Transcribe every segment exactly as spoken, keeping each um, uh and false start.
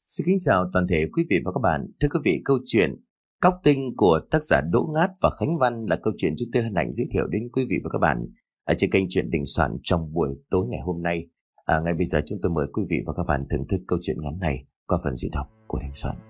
Xin kính chào toàn thể quý vị và các bạn. Thưa quý vị, câu chuyện Cóc Tinh của tác giả Đỗ Ngát và Khánh Văn là câu chuyện chúng tôi hân hạnh giới thiệu đến quý vị và các bạn ở trên kênh Chuyện Đình Soạn trong buổi tối ngày hôm nay. À, ngay bây giờ chúng tôi mời quý vị và các bạn thưởng thức câu chuyện ngắn này qua phần diễn đọc của Đình Soạn.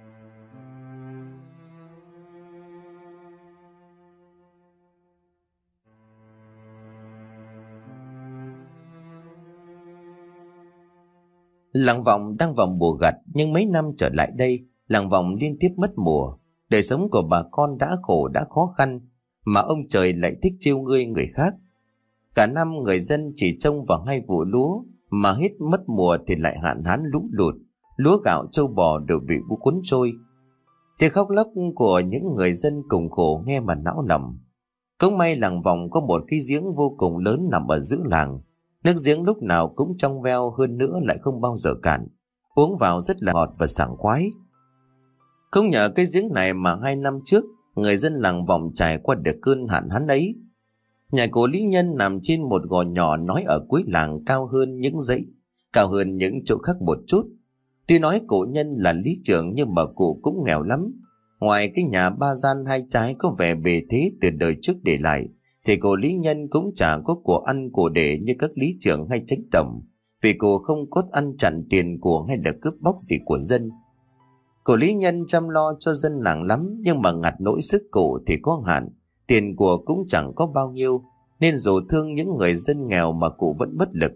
Làng Vọng đang vào mùa gặt, nhưng mấy năm trở lại đây, làng Vọng liên tiếp mất mùa. Đời sống của bà con đã khổ đã khó khăn, mà ông trời lại thích trêu ngươi người khác. Cả năm người dân chỉ trông vào hai vụ lúa, mà hết mất mùa thì lại hạn hán lũ lụt, lúa gạo trâu bò đều bị bão cuốn trôi. Tiếng khóc lóc của những người dân cùng khổ nghe mà não lòng. Cũng may làng Vọng có một cái giếng vô cùng lớn nằm ở giữa làng. Nước giếng lúc nào cũng trong veo, hơn nữa lại không bao giờ cạn, uống vào rất là ngọt và sảng khoái. Không nhờ cái giếng này mà hai năm trước người dân làng Vọng trải qua được cơn hạn hán ấy. Nhà của Lý Nhân nằm trên một gò nhỏ nói ở cuối làng, cao hơn những dãy, cao hơn những chỗ khác một chút. Tuy nói cụ Nhân là lý trưởng nhưng mà cụ cũng nghèo lắm. Ngoài cái nhà ba gian hai trái có vẻ bề thế từ đời trước để lại, thì cô Lý Nhân cũng chả có của ăn của để như các lý trưởng hay chánh tổng, vì cô không có ăn chặn tiền của hay là cướp bóc gì của dân. Cô Lý Nhân chăm lo cho dân làng lắm, nhưng mà ngặt nỗi sức cụ thì có hạn, tiền của cũng chẳng có bao nhiêu, nên dù thương những người dân nghèo mà cụ vẫn bất lực.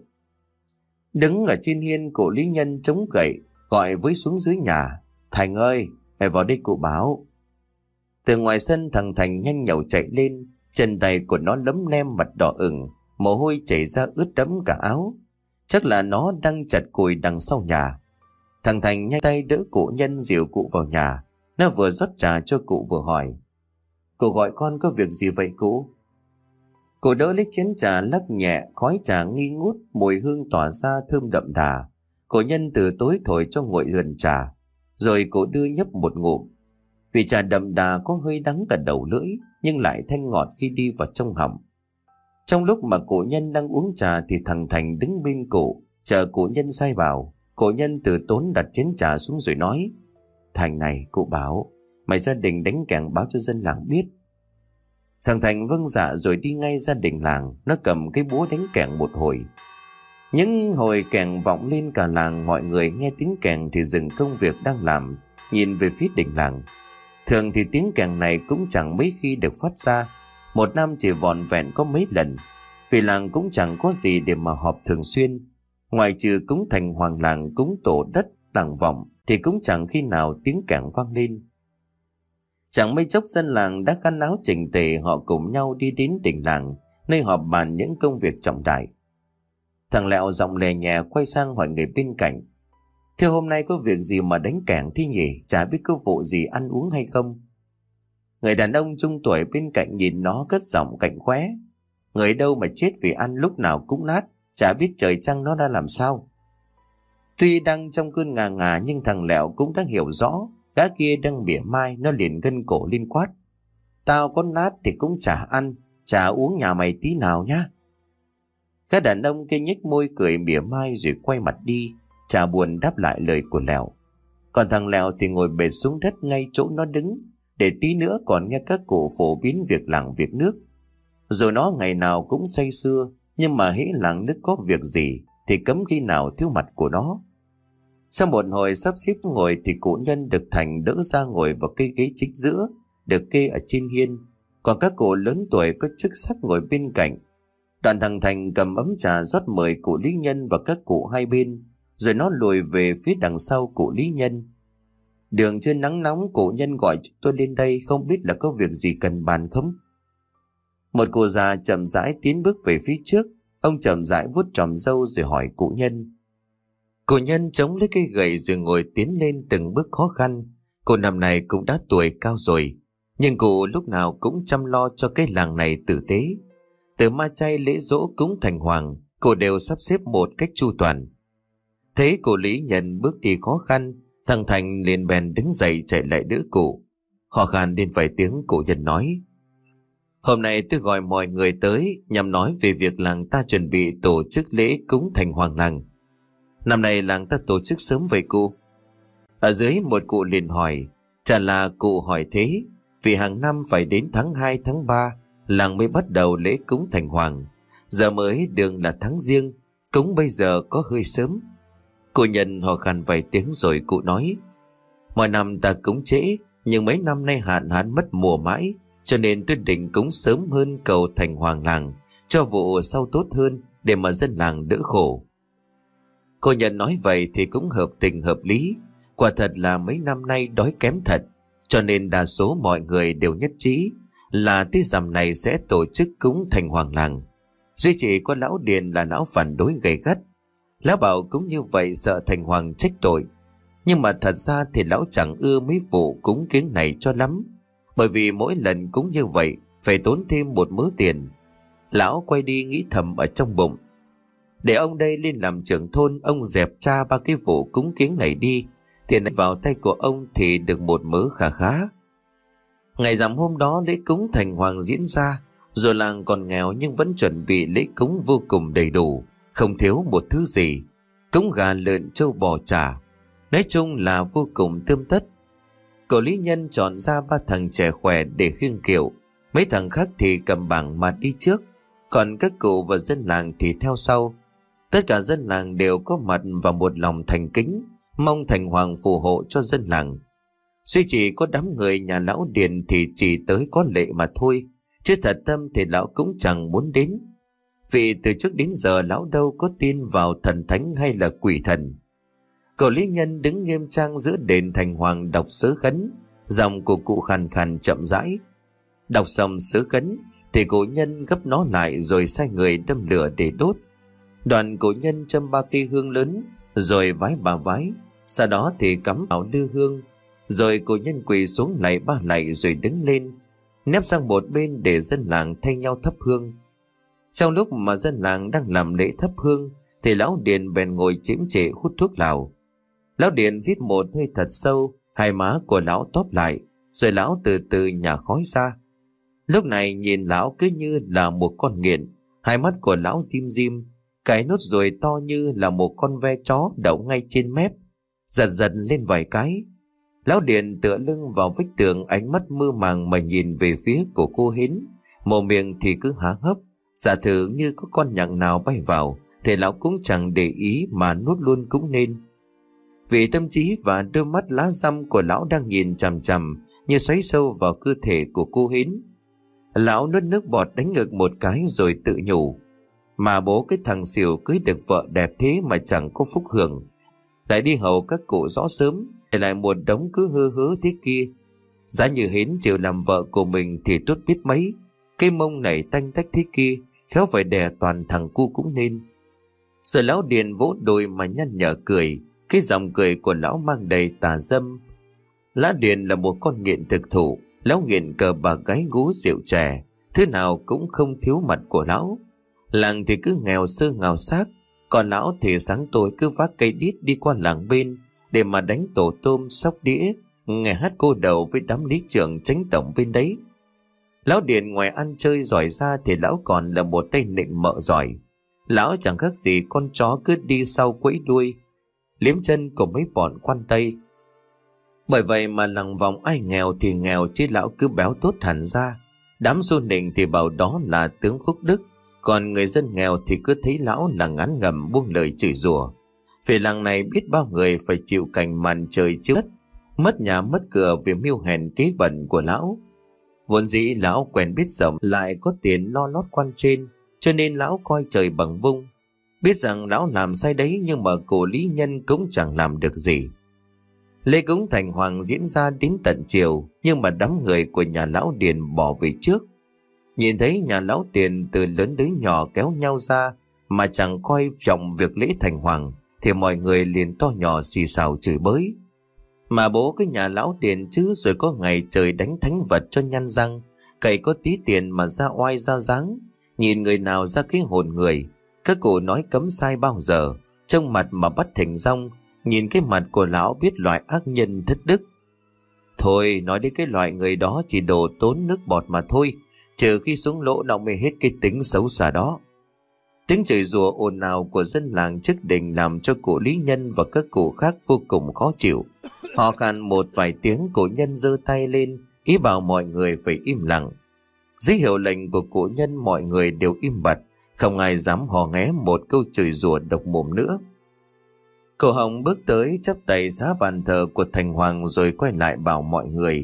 Đứng ở trên hiên, cô Lý Nhân chống gậy gọi với xuống dưới nhà: "Thành ơi, mày vào đây cụ báo." Từ ngoài sân thằng Thành nhanh nhẩu chạy lên. Chân tay của nó lấm lem, mặt đỏ ửng, mồ hôi chảy ra ướt đẫm cả áo. Chắc là nó đang chặt củi đằng sau nhà. Thằng Thành nhanh tay đỡ cụ Nhân dìu cụ vào nhà. Nó vừa rót trà cho cụ vừa hỏi: "Cụ gọi con có việc gì vậy cụ?" Cụ đỡ lấy chén trà lắc nhẹ, khói trà nghi ngút, mùi hương tỏa ra thơm đậm đà. Cụ Nhân từ tối thổi cho nguội gần trà, rồi cụ đưa nhấp một ngụm. Vì trà đậm đà có hơi đắng cả đầu lưỡi, nhưng lại thanh ngọt khi đi vào trong họng. Trong lúc mà cụ Nhân đang uống trà thì thằng Thành đứng bên cụ, chờ cụ Nhân sai bảo. Cụ Nhân từ tốn đặt chén trà xuống rồi nói: "Thành này, cụ bảo mày gia đình đánh kẻng báo cho dân làng biết." Thằng Thành vâng dạ rồi đi ngay ra đình làng. Nó cầm cái búa đánh kẻng một hồi. Những hồi kẻng vọng lên cả làng, mọi người nghe tiếng kẻng thì dừng công việc đang làm, nhìn về phía đình làng. Thường thì tiếng kèn này cũng chẳng mấy khi được phát ra, một năm chỉ vỏn vẹn có mấy lần, vì làng cũng chẳng có gì để mà họp thường xuyên. Ngoài trừ cúng thành hoàng làng, cúng tổ đất làng Vọng thì cũng chẳng khi nào tiếng kèn vang lên. Chẳng mấy chốc dân làng đã khăn áo chỉnh tề, họ cùng nhau đi đến đình làng, nơi họp bàn những công việc trọng đại. Thằng Lẹo giọng lè nhẹ quay sang hỏi người bên cạnh: "Thế hôm nay có việc gì mà đánh kẻng thế nhỉ? Chả biết có vụ gì ăn uống hay không?" Người đàn ông trung tuổi bên cạnh nhìn nó cất giọng cạnh khóe: "Người đâu mà chết vì ăn lúc nào cũng nát, chả biết trời trăng nó đã làm sao." Tuy đang trong cơn ngà ngà nhưng thằng Lẹo cũng đã hiểu rõ gã kia đang mỉa mai. Nó liền gân cổ lên quát: "Tao có nát thì cũng chả ăn, chả uống nhà mày tí nào nhá." Gã đàn ông kia nhếch môi cười mỉa mai rồi quay mặt đi, chả buồn đáp lại lời của Lẹo. Còn thằng Lẹo thì ngồi bệt xuống đất ngay chỗ nó đứng, để tí nữa còn nghe các cụ phổ biến việc làng việc nước. Dù nó ngày nào cũng say sưa, nhưng mà hễ làng nước có việc gì thì cấm khi nào thiếu mặt của nó. Sau một hồi sắp xếp ngồi thì cụ Nhân được Thành đỡ ra ngồi vào cây ghế chính giữa, được kê ở trên hiên. Còn các cụ lớn tuổi có chức sắc ngồi bên cạnh. Đoạn thằng Thành cầm ấm trà rót mời cụ Lý Nhân và các cụ hai bên, rồi nó lùi về phía đằng sau cụ Lý Nhân. "Đường chưa nắng nóng, cụ Nhân gọi chúng tôi lên đây, không biết là có việc gì cần bàn không?" Một cụ già chậm rãi tiến bước về phía trước. Ông chậm rãi vuốt tròm râu rồi hỏi cụ Nhân. Cụ Nhân chống lấy cây gậy rồi ngồi tiến lên từng bước khó khăn. Cụ năm này cũng đã tuổi cao rồi, nhưng cụ lúc nào cũng chăm lo cho cái làng này tử tế. Từ ma chay lễ giỗ cúng thành hoàng, cụ đều sắp xếp một cách chu toàn. Thấy cụ Lý Nhân bước đi khó khăn, thằng Thành liền bèn đứng dậy chạy lại đỡ cụ. Họ khan lên vài tiếng, cụ Nhân nói: "Hôm nay tôi gọi mọi người tới nhằm nói về việc làng ta chuẩn bị tổ chức lễ cúng thành hoàng làng. Năm nay làng ta tổ chức sớm vậy cụ." Ở dưới một cụ liền hỏi, chả là cụ hỏi thế, vì hàng năm phải đến tháng hai tháng ba làng mới bắt đầu lễ cúng thành hoàng. Giờ mới đường là tháng riêng, cúng bây giờ có hơi sớm. Cụ Nhân ho khan vài tiếng rồi cụ nói, mọi năm ta cúng trễ, nhưng mấy năm nay hạn hán mất mùa mãi, cho nên tôi định cúng sớm hơn cầu thành hoàng làng, cho vụ sau tốt hơn để mà dân làng đỡ khổ. Cô Nhân nói vậy thì cũng hợp tình hợp lý. Quả thật là mấy năm nay đói kém thật, cho nên đa số mọi người đều nhất trí là tới rằm này sẽ tổ chức cúng thành hoàng làng. Duy chỉ có lão Điền là lão phản đối gay gắt. Lão bảo cúng như vậy sợ thành hoàng trách tội. Nhưng mà thật ra thì lão chẳng ưa mấy vụ cúng kiếng này cho lắm, bởi vì mỗi lần cúng như vậy phải tốn thêm một mớ tiền. Lão quay đi nghĩ thầm ở trong bụng, để ông đây lên làm trưởng thôn, ông dẹp cha ba cái vụ cúng kiếng này đi, tiền này vào tay của ông thì được một mớ khá khá. Ngày rằm hôm đó lễ cúng thành hoàng diễn ra, rồi làng còn nghèo nhưng vẫn chuẩn bị lễ cúng vô cùng đầy đủ, không thiếu một thứ gì. Cúng gà lợn trâu bò chả, nói chung là vô cùng tươm tất. Cậu Lý Nhân chọn ra ba thằng trẻ khỏe để khiêng kiệu, mấy thằng khác thì cầm bảng mà đi trước, còn các cụ và dân làng thì theo sau. Tất cả dân làng đều có mặt và một lòng thành kính, mong thành hoàng phù hộ cho dân làng. Duy chỉ có đám người nhà lão Điền thì chỉ tới có lệ mà thôi, chứ thật tâm thì lão cũng chẳng muốn đến. Vì từ trước đến giờ lão đâu có tin vào thần thánh hay là quỷ thần. Cậu Lý Nhân đứng nghiêm trang giữa đền thành hoàng đọc sớ khấn, giọng của cụ khàn khàn chậm rãi. Đọc xong sớ khấn thì cụ Nhân gấp nó lại rồi sai người đâm lửa để đốt. Đoàn cụ Nhân châm ba cây hương lớn rồi vái ba vái, sau đó thì cắm vào đưa hương, rồi cụ Nhân quỳ xuống lạy ba lạy rồi đứng lên, nép sang một bên để dân làng thay nhau thắp hương. Trong lúc mà dân làng đang làm lễ thắp hương thì lão Điền bèn ngồi chễm chệ hút thuốc lào. Lão Điền rít một hơi thật sâu, hai má của lão tóp lại, rồi lão từ từ nhả khói ra. Lúc này nhìn lão cứ như là một con nghiện, hai mắt của lão dim dim, cái nốt ruồi to như là một con ve chó đậu ngay trên mép, giật giật lên vài cái. Lão Điền tựa lưng vào vách tường, ánh mắt mơ màng mà nhìn về phía của cô Hến, mồm miệng thì cứ há hốc. Giả thử như có con nhặng nào bay vào thì lão cũng chẳng để ý mà nuốt luôn cũng nên. Vì tâm trí và đôi mắt lá răm của lão đang nhìn chằm chằm như xoáy sâu vào cơ thể của cô Hến. Lão nuốt nước bọt đánh ngực một cái rồi tự nhủ, mà bố cái thằng xỉu cưới được vợ đẹp thế mà chẳng có phúc hưởng, lại đi hầu các cụ rõ sớm, để lại một đống cứ hơ hớ thế kia. Giá như Hến chịu làm vợ của mình thì tốt biết mấy, cái mông này tanh tách thế kia, khéo phải đè toàn thằng cu cũng nên. Rồi lão Điền vỗ đùi mà nhăn nhở cười, cái giọng cười của lão mang đầy tà dâm. Lão Điền là một con nghiện thực thụ, lão nghiện cờ bạc gái gú rượu chè, thứ nào cũng không thiếu mặt của lão. Làng thì cứ nghèo sơ nghèo xác, còn lão thì sáng tối cứ vác cây đít đi qua làng bên để mà đánh tổ tôm sóc đĩa, nghe hát cô đầu với đám lý trưởng tránh tổng bên đấy. Lão Điền ngoài ăn chơi giỏi ra thì lão còn là một tay nịnh mợ giỏi. Lão chẳng khác gì con chó cứ đi sau quẫy đuôi, liếm chân của mấy bọn quan tây. Bởi vậy mà làng vòng ai nghèo thì nghèo, chứ lão cứ béo tốt hẳn ra. Đám xu nịnh thì bảo đó là tướng phúc đức, còn người dân nghèo thì cứ thấy lão là ngán ngẩm buông lời chửi rủa. Vì làng này biết bao người phải chịu cảnh màn trời chiếu đất, mất nhà mất cửa vì mưu hèn kế bẩn của lão. Vốn dĩ lão quen biết rộng, lại có tiền lo lót quan trên, cho nên lão coi trời bằng vung. Biết rằng lão làm sai đấy, nhưng mà cụ Lý Nhân cũng chẳng làm được gì. Lễ cúng thành hoàng diễn ra đến tận chiều, nhưng mà đám người của nhà lão Điền bỏ về trước. Nhìn thấy nhà lão Điền từ lớn đến nhỏ kéo nhau ra mà chẳng coi trọng việc lễ thành hoàng, thì mọi người liền to nhỏ xì xào chửi bới. Mà bố cái nhà lão Điền chứ, rồi có ngày trời đánh thánh vật cho nhăn răng, cậy có tí tiền mà ra oai ra dáng, nhìn người nào ra cái hồn người. Các cụ nói cấm sai bao giờ, trông mặt mà bắt thành rong, nhìn cái mặt của lão biết loại ác nhân thất đức. Thôi nói đến cái loại người đó chỉ đồ tốn nước bọt mà thôi, trừ khi xuống lỗ nó mới hết cái tính xấu xa đó. Tiếng chửi rủa ồn ào của dân làng trước đình làm cho cụ Lý Nhân và các cụ khác vô cùng khó chịu. Họ khan một vài tiếng, cụ nhân giơ tay lên, ý bảo mọi người phải im lặng. Dưới hiệu lệnh của cụ nhân, mọi người đều im bặt, không ai dám hò hé một câu chửi rủa độc mồm nữa. Cậu Hồng bước tới chắp tay xá bàn thờ của Thành Hoàng rồi quay lại bảo mọi người: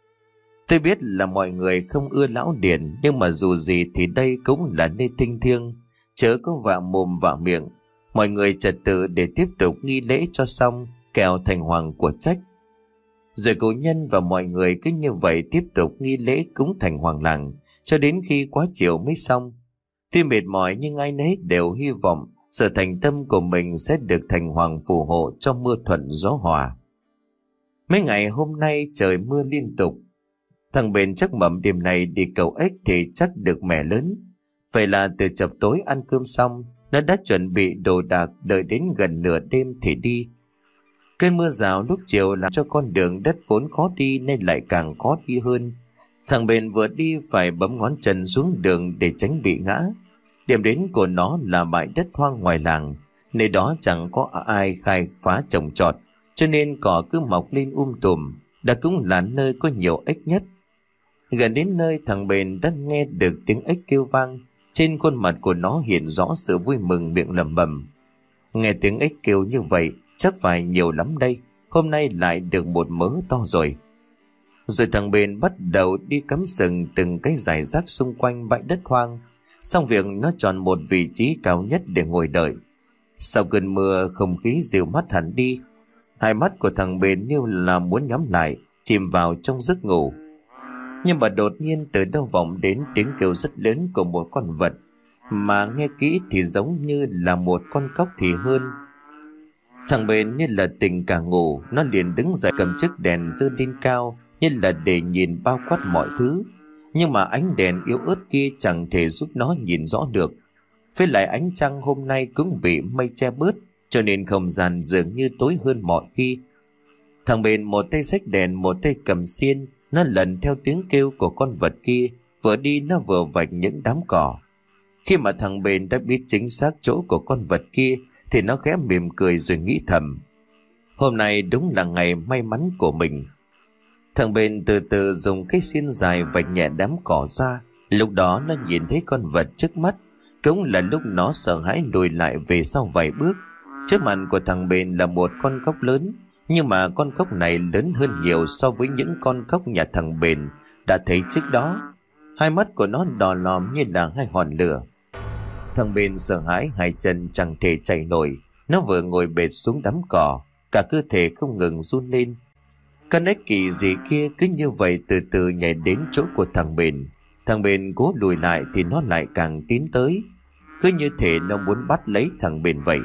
Tôi biết là mọi người không ưa lão Điền, nhưng mà dù gì thì đây cũng là nơi thinh thiêng, chớ có vạ mồm vạ miệng. Mọi người trật tự để tiếp tục nghi lễ cho xong, kẻo Thành Hoàng của trách. Rồi cụ nhân và mọi người cứ như vậy tiếp tục nghi lễ cúng Thành Hoàng làng cho đến khi quá chiều mới xong. Tuy mệt mỏi nhưng ai nấy đều hy vọng sự thành tâm của mình sẽ được Thành Hoàng phù hộ cho mưa thuận gió hòa. Mấy ngày hôm nay trời mưa liên tục. Thằng Bền chắc mầm đêm này đi cầu ếch thì chắc được mẻ lớn. Vậy là từ chập tối ăn cơm xong, nó đã chuẩn bị đồ đạc, đợi đến gần nửa đêm thì đi. Cơn mưa rào lúc chiều làm cho con đường đất vốn khó đi nên lại càng khó đi hơn. Thằng Bền vừa đi phải bấm ngón chân xuống đường để tránh bị ngã. Điểm đến của nó là bãi đất hoang ngoài làng, nơi đó chẳng có ai khai phá trồng trọt, cho nên cỏ cứ mọc lên um tùm. Đã cũng là nơi có nhiều ếch nhất. Gần đến nơi, thằng Bền đã nghe được tiếng ếch kêu vang. Trên khuôn mặt của nó hiện rõ sự vui mừng, miệng lẩm bẩm: Nghe tiếng ếch kêu như vậy chắc phải nhiều lắm đây, hôm nay lại được một mớ to rồi. Rồi thằng Bền bắt đầu đi cắm sừng từng cái giải rác xung quanh bãi đất hoang. Xong việc, nó chọn một vị trí cao nhất để ngồi đợi. Sau cơn mưa, không khí dịu mát hẳn đi. Hai mắt của thằng Bền như là muốn nhắm lại, chìm vào trong giấc ngủ. Nhưng mà đột nhiên từ đâu vọng đến tiếng kêu rất lớn của một con vật, mà nghe kỹ thì giống như là một con cóc thì hơn. Thằng Bền như là tỉnh cả ngủ, nó liền đứng dậy cầm chiếc đèn giơ lên cao như là để nhìn bao quát mọi thứ. Nhưng mà ánh đèn yếu ớt kia chẳng thể giúp nó nhìn rõ được. Với lại ánh trăng hôm nay cũng bị mây che bớt, cho nên không gian dường như tối hơn mọi khi. Thằng Bền một tay xách đèn, một tay cầm xiên, nó lần theo tiếng kêu của con vật kia, vừa đi nó vừa vạch những đám cỏ. Khi mà thằng Bền đã biết chính xác chỗ của con vật kia thì nó khẽ mỉm cười rồi nghĩ thầm: Hôm nay đúng là ngày may mắn của mình. Thằng Bền từ từ dùng cái xiên dài vạch nhẹ đám cỏ ra. Lúc đó nó nhìn thấy con vật trước mắt, cũng là lúc nó sợ hãi lùi lại về sau vài bước. Trước mặt của thằng Bền là một con cóc lớn, nhưng mà con cóc này lớn hơn nhiều so với những con cóc nhà thằng Bền đã thấy trước đó. Hai mắt của nó đỏ lòm như là hai hòn lửa. Thằng Bền sợ hãi, hai chân chẳng thể chạy nổi. Nó vừa ngồi bệt xuống đám cỏ, cả cơ thể không ngừng run lên. Con ếch kỳ dị kia cứ như vậy từ từ nhảy đến chỗ của thằng Bền. Thằng Bền cố lùi lại thì nó lại càng tiến tới, cứ như thể nó muốn bắt lấy thằng Bền vậy.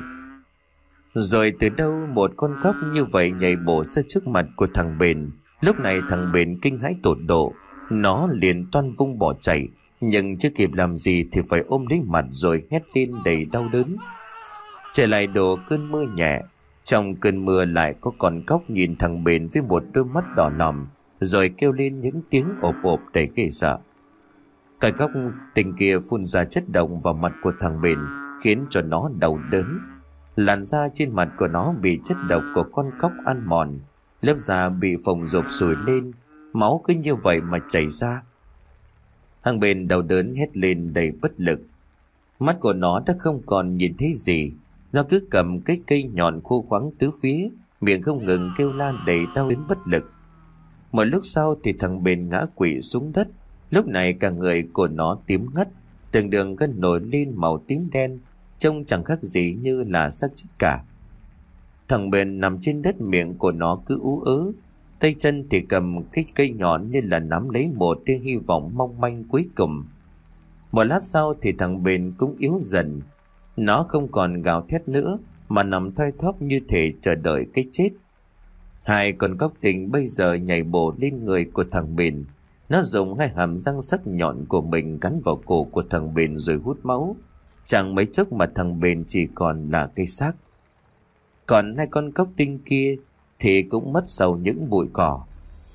Rồi từ đâu một con cóc như vậy nhảy bổ ra trước mặt của thằng Bền. Lúc này thằng Bền kinh hãi tột độ, nó liền toan vung bỏ chạy, nhưng chưa kịp làm gì thì phải ôm lấy mặt rồi hét lên đầy đau đớn. Trời lại đổ cơn mưa nhẹ. Trong cơn mưa lại có con cóc nhìn thằng Bền với một đôi mắt đỏ lòm, rồi kêu lên những tiếng ộp ộp đầy ghê sợ. Cái cóc tình kia phun ra chất độc vào mặt của thằng Bền, khiến cho nó đau đớn. Làn da trên mặt của nó bị chất độc của con cóc ăn mòn, lớp da bị phồng rộp sùi lên, máu cứ như vậy mà chảy ra. Thằng Bền đau đớn hét lên đầy bất lực. Mắt của nó đã không còn nhìn thấy gì. Nó cứ cầm cái cây nhọn khô khoắng tứ phía, miệng không ngừng kêu la đầy đau đến bất lực. Một lúc sau thì thằng Bền ngã quỵ xuống đất. Lúc này cả người của nó tím ngắt, từng đường gân nổi lên màu tím đen, trông chẳng khác gì như là xác chết cả. Thằng Bền nằm trên đất, miệng của nó cứ ú ớ, tay chân thì cầm cái cây nhọn như là nắm lấy một tia hy vọng mong manh cuối cùng. Một lát sau thì thằng Bền cũng yếu dần. Nó không còn gào thét nữa mà nằm thoi thóp như thể chờ đợi cái chết. Hai con cóc tình bây giờ nhảy bổ lên người của thằng Bền. Nó dùng hai hàm răng sắc nhọn của mình cắn vào cổ của thằng Bền rồi hút máu. Chẳng mấy chốc mà thằng Bền chỉ còn là cây xác. Còn hai con cóc tinh kia thì cũng mất sau những bụi cỏ.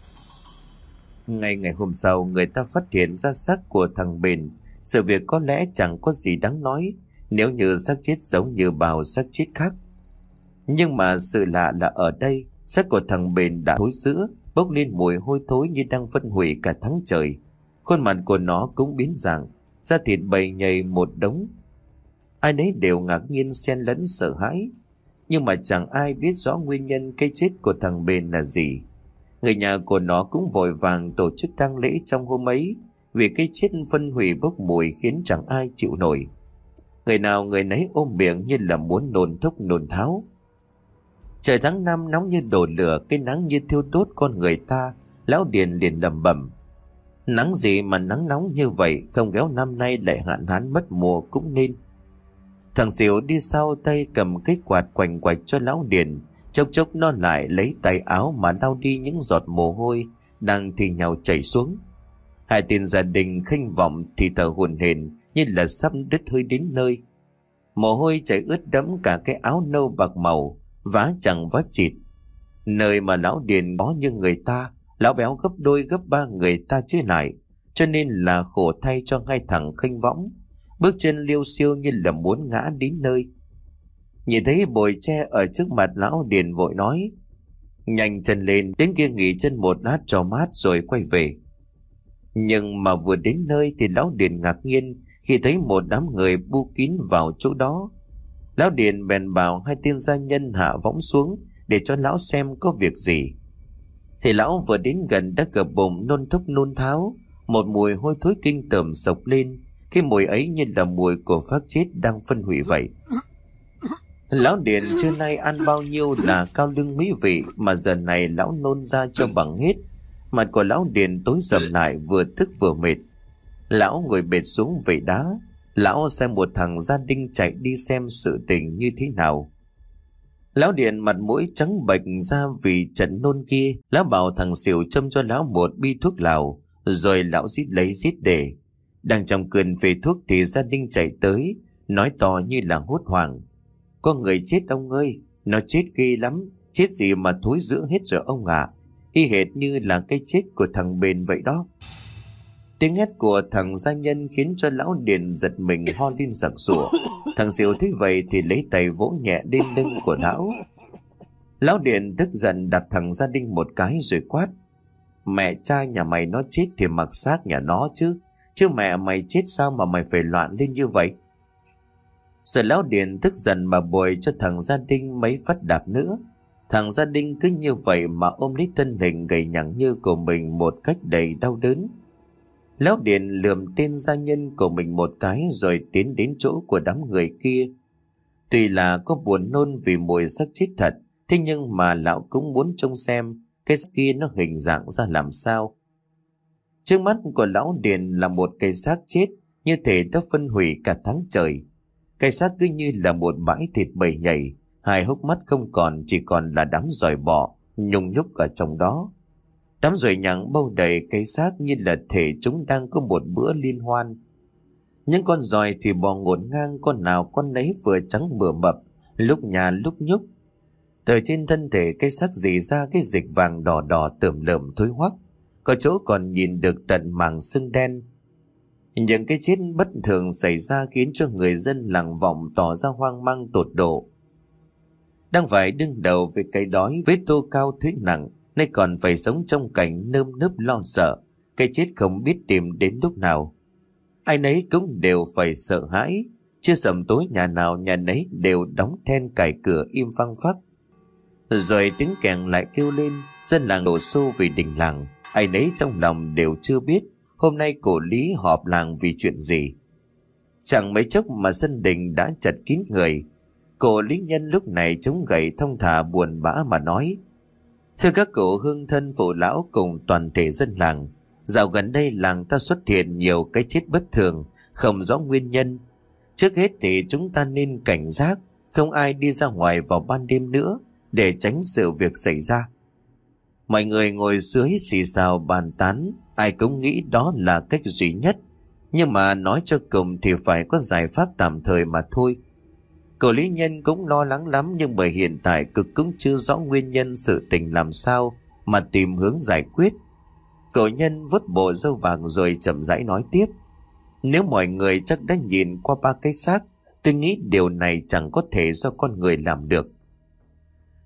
Ngay ngày hôm sau, người ta phát hiện ra xác của thằng Bền. Sự việc có lẽ chẳng có gì đáng nói nếu như xác chết giống như bao xác chết khác. Nhưng mà sự lạ là ở đây, Xác của thằng Bền đã thối rữa, bốc lên mùi hôi thối như đang phân hủy cả tháng trời. Khuôn mặt của nó cũng biến dạng, da thịt bầy nhầy một đống. Ai nấy đều ngạc nhiên xen lẫn sợ hãi, nhưng mà chẳng ai biết rõ nguyên nhân cái chết của thằng Bền là gì. Người nhà của nó cũng vội vàng tổ chức tang lễ trong hôm ấy, vì cái chết phân hủy bốc mùi khiến chẳng ai chịu nổi. Người nào người nấy ôm miệng như là muốn nôn thốc nôn tháo. Trời tháng năm nóng như đổ lửa, cái nắng như thiêu đốt con người ta. Lão Điền liền lẩm bẩm: nắng gì mà nắng nóng như vậy, không khéo năm nay lại hạn hán mất mùa cũng nên. Thằng Xỉu đi sau, tay cầm cái quạt quành quạch cho lão Điền. Chốc chốc nó lại lấy tay áo mà lau đi những giọt mồ hôi đang thì nhau chảy xuống. Hai tên gia đình khinh vọng thì thở hổn hển như là sắp đứt hơi đến nơi. Mồ hôi chảy ướt đẫm cả cái áo nâu bạc màu, vá chẳng vá chịt. Nơi mà lão Điền có như người ta, lão béo gấp đôi gấp ba người ta chứ lại, cho nên là khổ thay cho hai thằng khinh võng, bước chân liêu xiêu như là muốn ngã đến nơi. Nhìn thấy bồi tre ở trước mặt, lão Điền vội nói: nhanh chân lên, đến kia nghỉ chân một lát cho mát rồi quay về. Nhưng mà vừa đến nơi thì lão Điền ngạc nhiên khi thấy một đám người bu kín vào chỗ đó. Lão Điền bèn bảo hai tên gia nhân hạ võng xuống để cho lão xem có việc gì. Thì lão vừa đến gần đã gập bụng nôn thốc nôn tháo, một mùi hôi thối kinh tởm sộc lên. Cái mùi ấy như là mùi của xác chết đang phân hủy vậy. Lão Điền trưa nay ăn bao nhiêu là cao lương mỹ vị mà giờ này lão nôn ra cho bằng hết. Mặt của lão Điền tối sầm lại, vừa tức vừa mệt. Lão ngồi bệt xuống vẩy đá. Lão xem một thằng gia đình chạy đi xem sự tình như thế nào. Lão Điền mặt mũi trắng bệch ra vì trận nôn kia. Lão bảo thằng Xỉu châm cho lão một bi thuốc lào, rồi lão rít lấy rít để. Đang trong cơn phê thuốc thì gia đình chạy tới, nói to như là hốt hoảng: có người chết ông ơi, nó chết ghê lắm, chết gì mà thối rữa hết rồi ông ạ, à. Y hệt như là cái chết của thằng Bền vậy đó. Tiếng hét của thằng gia nhân khiến cho lão Điền giật mình ho lên sặc sủa. Thằng Xỉu thấy vậy thì lấy tay vỗ nhẹ lên lưng của lão. Lão Điền tức giận đạp thằng gia đình một cái rồi quát: mẹ cha nhà mày nó chết thì mặc xác nhà nó chứ, chứ mẹ mày chết sao mà mày phải loạn lên như vậy. Rồi lão Điền tức giận mà bồi cho thằng gia đình mấy phát đạp nữa. Thằng gia đình cứ như vậy mà ôm lấy thân hình gầy nhẳng như của mình một cách đầy đau đớn. Lão Điền lườm tên gia nhân của mình một cái rồi tiến đến chỗ của đám người kia. Tuy là có buồn nôn vì mùi xác chết thật, thế nhưng mà lão cũng muốn trông xem cái xác kia nó hình dạng ra làm sao. Trước mắt của lão Điền là một cây xác chết, như thể đã phân hủy cả tháng trời. Cây xác cứ như là một bãi thịt bầy nhầy, hai hốc mắt không còn, chỉ còn là đám giòi bọ nhung nhúc ở trong đó. Đám ruồi nhặng bâu đầy cái xác như là thể chúng đang có một bữa liên hoan. Những con giòi thì bò ngổn ngang, con nào con nấy vừa trắng vừa mập, lúc nhà lúc nhúc. Từ trên thân thể cái xác rỉ ra cái dịch vàng đỏ đỏ tởm lởm thối hoắc, có chỗ còn nhìn được tận màng xương đen. Những cái chết bất thường xảy ra khiến cho người dân làng Vọng tỏ ra hoang mang tột độ. Đang phải đương đầu với cái đói với tô cao thuế nặng, nay còn phải sống trong cảnh nơm nớp lo sợ, cái chết không biết tìm đến lúc nào. Ai nấy cũng đều phải sợ hãi, chưa sầm tối nhà nào nhà nấy đều đóng then cài cửa im phăng phắc. Rồi tiếng kèn lại kêu lên, dân làng đổ xô vì đình làng. Ai nấy trong lòng đều chưa biết hôm nay cổ Lý họp làng vì chuyện gì. Chẳng mấy chốc mà sân đình đã chật kín người. Cổ Lý Nhân lúc này chống gậy thông thả buồn bã mà nói: thưa các cụ hương thân phụ lão cùng toàn thể dân làng, dạo gần đây làng ta xuất hiện nhiều cái chết bất thường, không rõ nguyên nhân. Trước hết thì chúng ta nên cảnh giác, không ai đi ra ngoài vào ban đêm nữa, để tránh sự việc xảy ra. Mọi người ngồi dưới xì xào bàn tán, ai cũng nghĩ đó là cách duy nhất, nhưng mà nói cho cùng thì phải có giải pháp tạm thời mà thôi. Cậu Lý Nhân cũng lo lắng lắm, nhưng bởi hiện tại cực cũng chưa rõ nguyên nhân sự tình làm sao mà tìm hướng giải quyết. Cậu Nhân vứt bộ râu vàng rồi chậm rãi nói tiếp: nếu mọi người chắc đã nhìn qua ba cái xác, tôi nghĩ điều này chẳng có thể do con người làm được.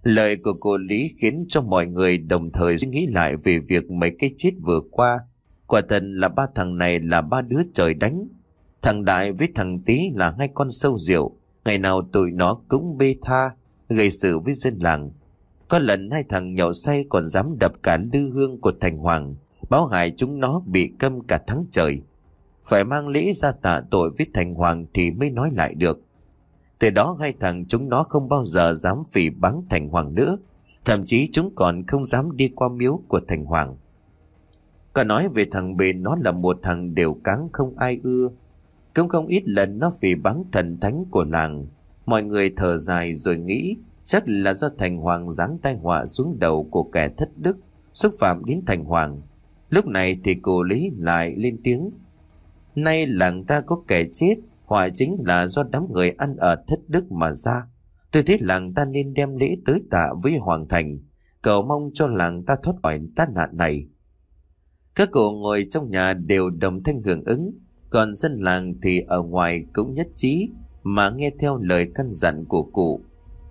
Lời của cô Lý khiến cho mọi người đồng thời suy nghĩ lại về việc mấy cái chết vừa qua. Quả thật là ba thằng này là ba đứa trời đánh. Thằng Đại với thằng Tý là hai con sâu rượu, ngày nào tụi nó cũng bê tha, gây sự với dân làng. Có lần hai thằng nhậu say còn dám đập cả lư hương của Thành Hoàng, báo hại chúng nó bị câm cả tháng trời. Phải mang lễ ra tạ tội với Thành Hoàng thì mới nói lại được. Từ đó hai thằng chúng nó không bao giờ dám phỉ báng Thành Hoàng nữa. Thậm chí chúng còn không dám đi qua miếu của Thành Hoàng. Còn nói về thằng Bền, nó là một thằng đều cáng không ai ưa. Cũng không ít lần nó phỉ báng thần thánh của làng. Mọi người thở dài rồi nghĩ chắc là do Thành Hoàng giáng tai họa xuống đầu của kẻ thất đức, xúc phạm đến Thành Hoàng. Lúc này thì cô Lý lại lên tiếng: nay làng ta có kẻ chết, họa chính là do đám người ăn ở thất đức mà ra. Tôi thấy làng ta nên đem lễ tới tạ với Hoàng Thành, cầu mong cho làng ta thoát khỏi tai nạn này. Các cụ ngồi trong nhà đều đồng thanh hưởng ứng, còn dân làng thì ở ngoài cũng nhất trí mà nghe theo lời căn dặn của cụ.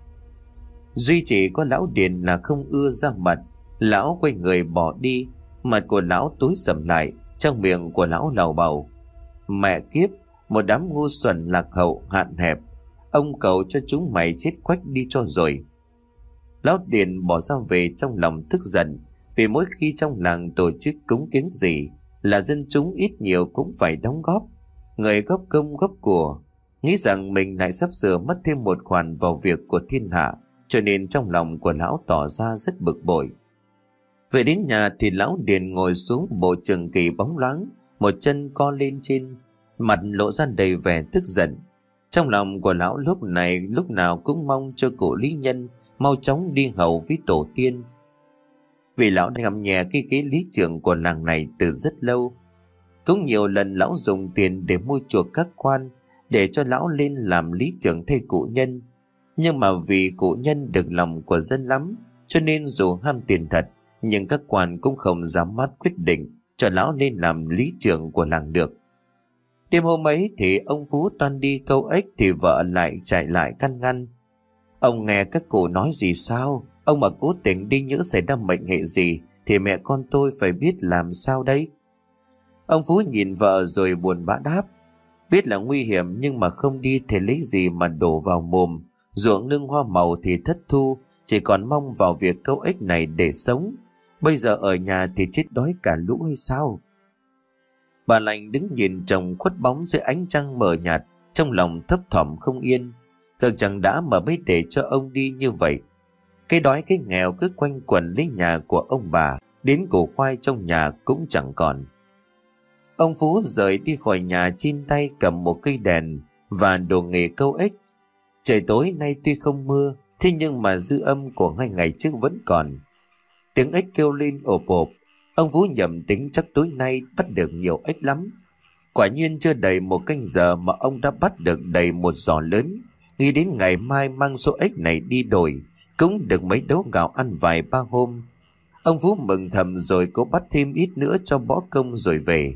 Duy chỉ có lão Điền là không ưa ra mặt. Lão quay người bỏ đi, mặt của lão tối sầm lại, trong miệng của lão lầu bầu: mẹ kiếp, một đám ngu xuẩn lạc hậu hạn hẹp, ông cầu cho chúng mày chết quách đi cho rồi. Lão Điền bỏ ra về trong lòng tức giận, vì mỗi khi trong làng tổ chức cúng kiến gì là dân chúng ít nhiều cũng phải đóng góp, người góp công góp của, nghĩ rằng mình lại sắp sửa mất thêm một khoản vào việc của thiên hạ, cho nên trong lòng của lão tỏ ra rất bực bội. Về đến nhà thì lão Điền ngồi xuống bộ trường kỳ bóng loáng, một chân co lên trên, mặt lộ ra đầy vẻ tức giận. Trong lòng của lão lúc này lúc nào cũng mong cho cụ Lý Nhân mau chóng đi hầu với tổ tiên, vì lão đã ngậm nhẹ cái ghế lý trưởng của làng này từ rất lâu. Cũng nhiều lần lão dùng tiền để mua chuộc các quan để cho lão lên làm lý trưởng thay cụ Nhân, nhưng mà vì cụ Nhân được lòng của dân lắm, cho nên dù ham tiền thật nhưng các quan cũng không dám mát quyết định cho lão lên làm lý trưởng của làng được. Đêm hôm ấy thì ông Phú toan đi câu ếch thì vợ lại chạy lại căn ngăn: ông nghe các cụ nói gì sao? Ông mà cố tình đi nhỡ xảy ra mệnh hệ gì thì mẹ con tôi phải biết làm sao đây? Ông Phú nhìn vợ rồi buồn bã đáp: biết là nguy hiểm nhưng mà không đi thì lấy gì mà đổ vào mồm. Ruộng nương hoa màu thì thất thu, chỉ còn mong vào việc câu ếch này để sống. Bây giờ ở nhà thì chết đói cả lũ hay sao? Bà Lành đứng nhìn chồng khuất bóng dưới ánh trăng mờ nhạt, trong lòng thấp thỏm không yên. Cực chẳng đã mà mới để cho ông đi như vậy. Cái đói cái nghèo cứ quanh quẩn lấy nhà của ông bà, đến củ khoai trong nhà cũng chẳng còn. Ông Phú rời đi khỏi nhà trên tay cầm một cây đèn và đồ nghề câu ếch. Trời tối nay tuy không mưa, thế nhưng mà dư âm của hai ngày trước vẫn còn. Tiếng ếch kêu lên ộp ộp. Ông Phú nhầm tính chắc tối nay bắt được nhiều ếch lắm. Quả nhiên chưa đầy một canh giờ mà ông đã bắt được đầy một giỏ lớn. Nghĩ đến ngày mai mang số ếch này đi đổi, cũng được mấy đấu gạo ăn vài ba hôm. Ông Phú mừng thầm rồi cố bắt thêm ít nữa cho bỏ công rồi về.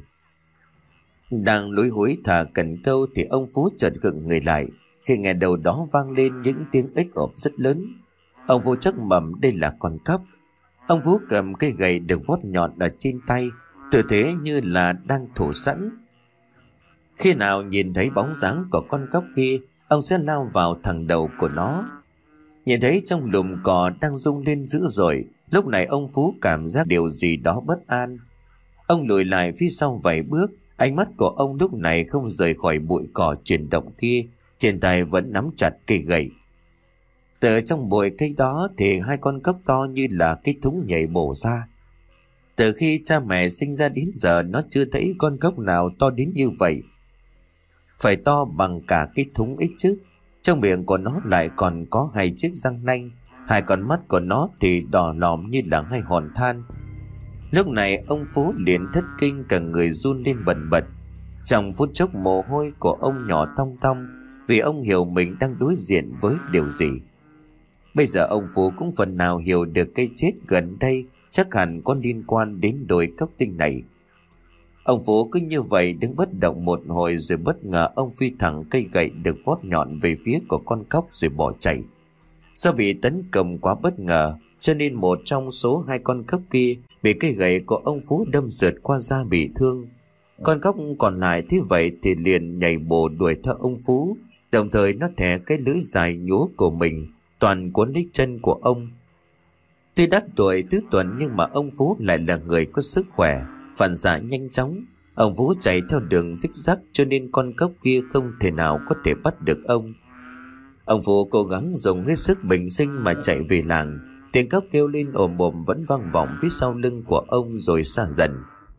Đang lúi húi thả cần câu thì ông Phú chợt khựng người lại khi nghe đầu đó vang lên những tiếng ếch ộp rất lớn. Ông Phú chắc mầm đây là con cóc. Ông Phú cầm cây gậy được vót nhọn ở trên tay, tư thế như là đang thủ sẵn. Khi nào nhìn thấy bóng dáng của con cóc kia, ông sẽ lao vào thẳng đầu của nó. Nhìn thấy trong lùm cỏ đang rung lên dữ dội, lúc này ông Phú cảm giác điều gì đó bất an. Ông lùi lại phía sau vài bước, ánh mắt của ông lúc này không rời khỏi bụi cỏ chuyển động kia, trên tay vẫn nắm chặt cây gậy. Từ trong bụi cây đó thì hai con cóc to như là cái thúng nhảy bổ ra. Từ khi cha mẹ sinh ra đến giờ nó chưa thấy con cóc nào to đến như vậy. Phải to bằng cả cái thúng ấy chứ. Trong miệng của nó lại còn có hai chiếc răng nanh, hai con mắt của nó thì đỏ lòm như là hai hòn than. Lúc này ông Phú liền thất kinh, cả người run lên bần bật. Trong phút chốc mồ hôi của ông nhỏ tong tong, vì ông hiểu mình đang đối diện với điều gì. Bây giờ ông Phú cũng phần nào hiểu được cái chết gần đây chắc hẳn có liên quan đến đồi cóc tinh này. Ông Phú cứ như vậy đứng bất động một hồi rồi bất ngờ ông phi thẳng cây gậy được vót nhọn về phía của con cóc rồi bỏ chạy. Do bị tấn công quá bất ngờ, cho nên một trong số hai con cóc kia bị cây gậy của ông Phú đâm sượt qua da bị thương. Con cóc còn lại thế vậy thì liền nhảy bổ đuổi theo ông Phú, đồng thời nó thè cái lưỡi dài nhúa của mình toàn cuốn lấy chân của ông. Tuy đã tuổi tứ tuần nhưng mà ông Phú lại là người có sức khỏe, phản xạ nhanh chóng. Ông Phú chạy theo đường rích rắc cho nên con cóc kia không thể nào có thể bắt được ông. Ông Phú cố gắng dùng hết sức bình sinh mà chạy về làng. Tiếng cóc kêu lên ồm ồm vẫn vang vọng phía sau lưng của ông rồi xa dần.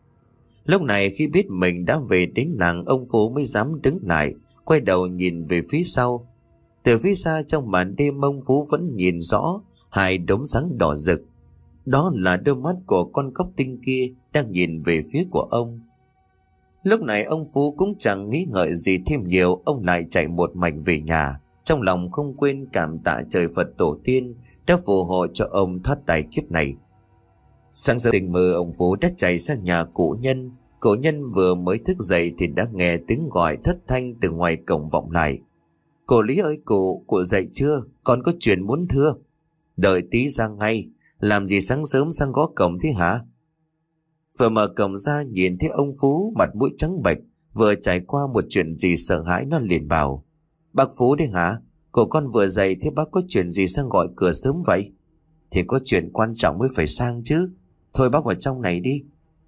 Lúc này khi biết mình đã về đến làng, ông Phú mới dám đứng lại, quay đầu nhìn về phía sau. Từ phía xa trong màn đêm, ông Phú vẫn nhìn rõ hai đốm sáng đỏ rực. Đó là đôi mắt của con cóc tinh kia đang nhìn về phía của ông. Lúc này ông Phú cũng chẳng nghĩ ngợi gì thêm nhiều, ông lại chạy một mạch về nhà, trong lòng không quên cảm tạ trời Phật tổ tiên đã phù hộ cho ông thoát tai kiếp này. Sáng sớm tình mơ, ông Phú đã chạy sang nhà cụ Nhân. Cụ Nhân vừa mới thức dậy thì đã nghe tiếng gọi thất thanh từ ngoài cổng vọng lại. Cô Lý ơi cụ, cụ dậy chưa? Con có chuyện muốn thưa. Đợi tí ra ngay, làm gì sáng sớm sang gõ cổng thế hả? Vừa mở cổng ra nhìn thấy ông Phú mặt mũi trắng bệch, vừa trải qua một chuyện gì sợ hãi, nó liền bảo: Bác Phú đấy hả? Cô con vừa dậy thế bác có chuyện gì sang gọi cửa sớm vậy? Thì có chuyện quan trọng mới phải sang chứ. Thôi bác vào trong này đi.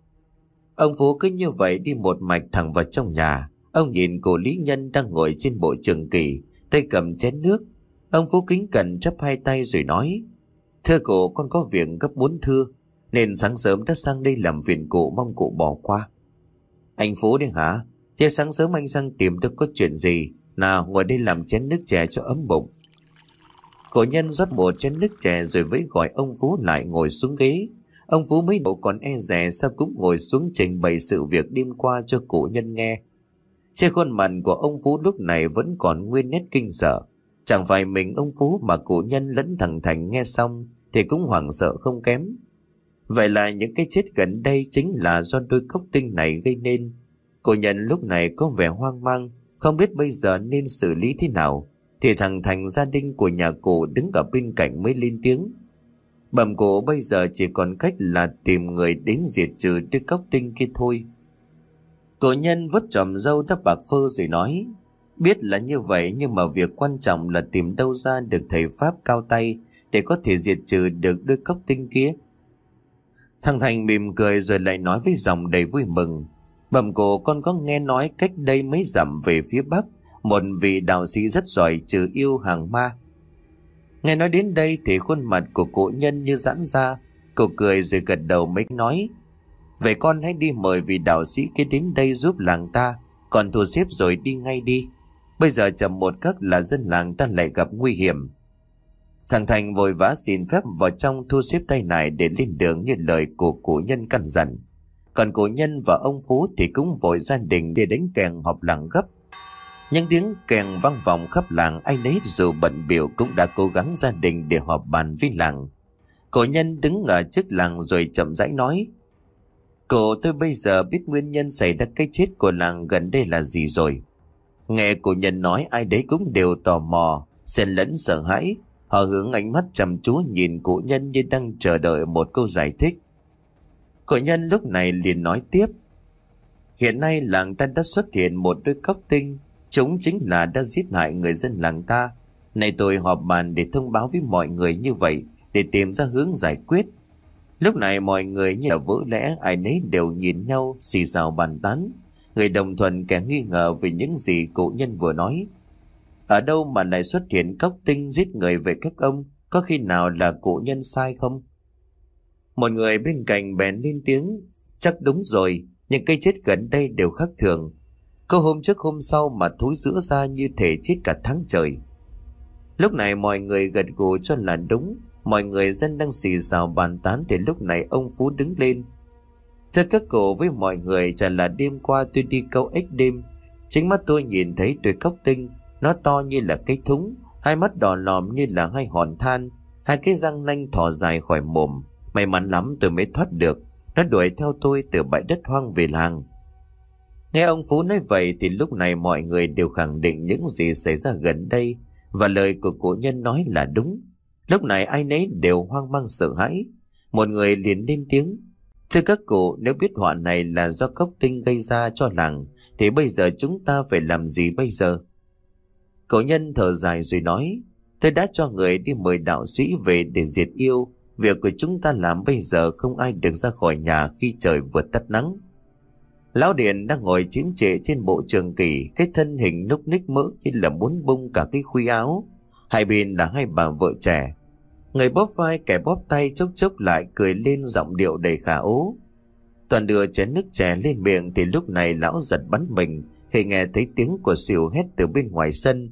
Ông Phú cứ như vậy đi một mạch thẳng vào trong nhà. Ông nhìn cô Lý Nhân đang ngồi trên bộ trường kỳ, tay cầm chén nước. Ông Phú kính cẩn chắp hai tay rồi nói: Thưa cụ, con có việc gấp muốn thưa, nên sáng sớm đã sang đây làm phiền cụ, mong cụ bỏ qua. Anh Phú đấy hả? Thế sáng sớm anh sang tìm được có chuyện gì? Nào ngồi đây làm chén nước chè cho ấm bụng. Cổ Nhân rót một chén nước chè rồi với gọi ông Phú lại ngồi xuống ghế. Ông Phú mấy độ còn e dè sao cũng ngồi xuống trình bày sự việc đêm qua cho cụ Nhân nghe. Trên khuôn mặt của ông Phú lúc này vẫn còn nguyên nét kinh sợ. Chẳng phải mình ông Phú mà cụ Nhân lẫn thằng Thành nghe xong thì cũng hoảng sợ không kém. Vậy là những cái chết gần đây chính là do đôi cóc tinh này gây nên. Cụ Nhân lúc này có vẻ hoang mang, không biết bây giờ nên xử lý thế nào. Thì thằng Thành, gia đình của nhà cụ, đứng ở bên cạnh mới lên tiếng: Bẩm cụ, bây giờ chỉ còn cách là tìm người đến diệt trừ đứa cóc tinh kia thôi. Cụ Nhân vứt tròm râu đắp bạc phơ rồi nói: Biết là như vậy, nhưng mà việc quan trọng là tìm đâu ra được thầy pháp cao tay để có thể diệt trừ được đôi cóc tinh kia. Thằng Thành mỉm cười rồi lại nói với giọng đầy vui mừng: Bẩm cụ, con có nghe nói cách đây mấy dặm về phía bắc, một vị đạo sĩ rất giỏi trừ yêu hàng ma. Nghe nói đến đây thì khuôn mặt của cụ Nhân như giãn ra. Cậu cười rồi gật đầu mới nói: Vậy con hãy đi mời vị đạo sĩ kia đến đây giúp làng ta, còn thu xếp rồi đi ngay đi. Bây giờ chậm một khắc là dân làng ta lại gặp nguy hiểm. Thằng Thành vội vã xin phép vào trong thu xếp tay này để lên đường như lời của cụ Nhân căn dặn. Còn cụ Nhân và ông Phú thì cũng vội gia đình để đánh kèn họp làng gấp. Những tiếng kèn vang vọng khắp làng, ai nấy dù bận biểu cũng đã cố gắng gia đình để họp bàn với làng. Cụ Nhân đứng ở trước làng rồi chậm rãi nói: Cụ, tôi bây giờ biết nguyên nhân xảy ra cái chết của làng gần đây là gì rồi. Nghe cụ Nhân nói, ai đấy cũng đều tò mò, xen lẫn sợ hãi. Họ hướng ánh mắt chăm chú nhìn cụ Nhân như đang chờ đợi một câu giải thích. Cụ Nhân lúc này liền nói tiếp: Hiện nay làng ta đã xuất hiện một đôi cóc tinh. Chúng chính là đã giết hại người dân làng ta. Này tôi họp bàn để thông báo với mọi người như vậy, để tìm ra hướng giải quyết. Lúc này mọi người như là vỡ lẽ, ai nấy đều nhìn nhau xì xào bàn tán. Người đồng thuận kẻ nghi ngờ về những gì cụ Nhân vừa nói. Ở đâu mà lại xuất hiện cóc tinh giết người về các ông? Có khi nào là cụ Nhân sai không? Một người bên cạnh bèn lên tiếng: Chắc đúng rồi, những cái chết gần đây đều khác thường. Câu hôm trước hôm sau mà thối rữa ra như thể chết cả tháng trời. Lúc này mọi người gật gù cho là đúng. Mọi người dân đang xì xào bàn tán thì lúc này ông Phú đứng lên: Thưa các cụ với mọi người, chả là đêm qua tôi đi câu ếch đêm. Chính mắt tôi nhìn thấy đôi cóc tinh. Nó to như là cái thúng, hai mắt đỏ lòm như là hai hòn than, hai cái răng nanh thò dài khỏi mồm. May mắn lắm tôi mới thoát được. Nó đuổi theo tôi từ bãi đất hoang về làng. Nghe ông Phú nói vậy thì lúc này mọi người đều khẳng định những gì xảy ra gần đây, và lời của cụ Nhân nói là đúng. Lúc này ai nấy đều hoang mang sợ hãi. Một người liền lên tiếng: "Thưa các cụ, nếu biết họa này là do cốc tinh gây ra cho làng, thì bây giờ chúng ta phải làm gì bây giờ?" Cậu nhân thở dài rồi nói: "Tôi đã cho người đi mời đạo sĩ về để diệt yêu. Việc của chúng ta làm bây giờ không ai được ra khỏi nhà khi trời vừa tắt nắng." Lão Điền đang ngồi chiếm trệ trên bộ trường kỷ, cái thân hình núc ních mỡ như là muốn bung cả cái khuy áo. Hai bên là hai bà vợ trẻ, người bóp vai kẻ bóp tay, chốc chốc lại cười lên giọng điệu đầy khả ố. Toàn đưa chén nước chè lên miệng thì lúc này lão giật bắn mình khi nghe thấy tiếng của Sỉu hét từ bên ngoài sân: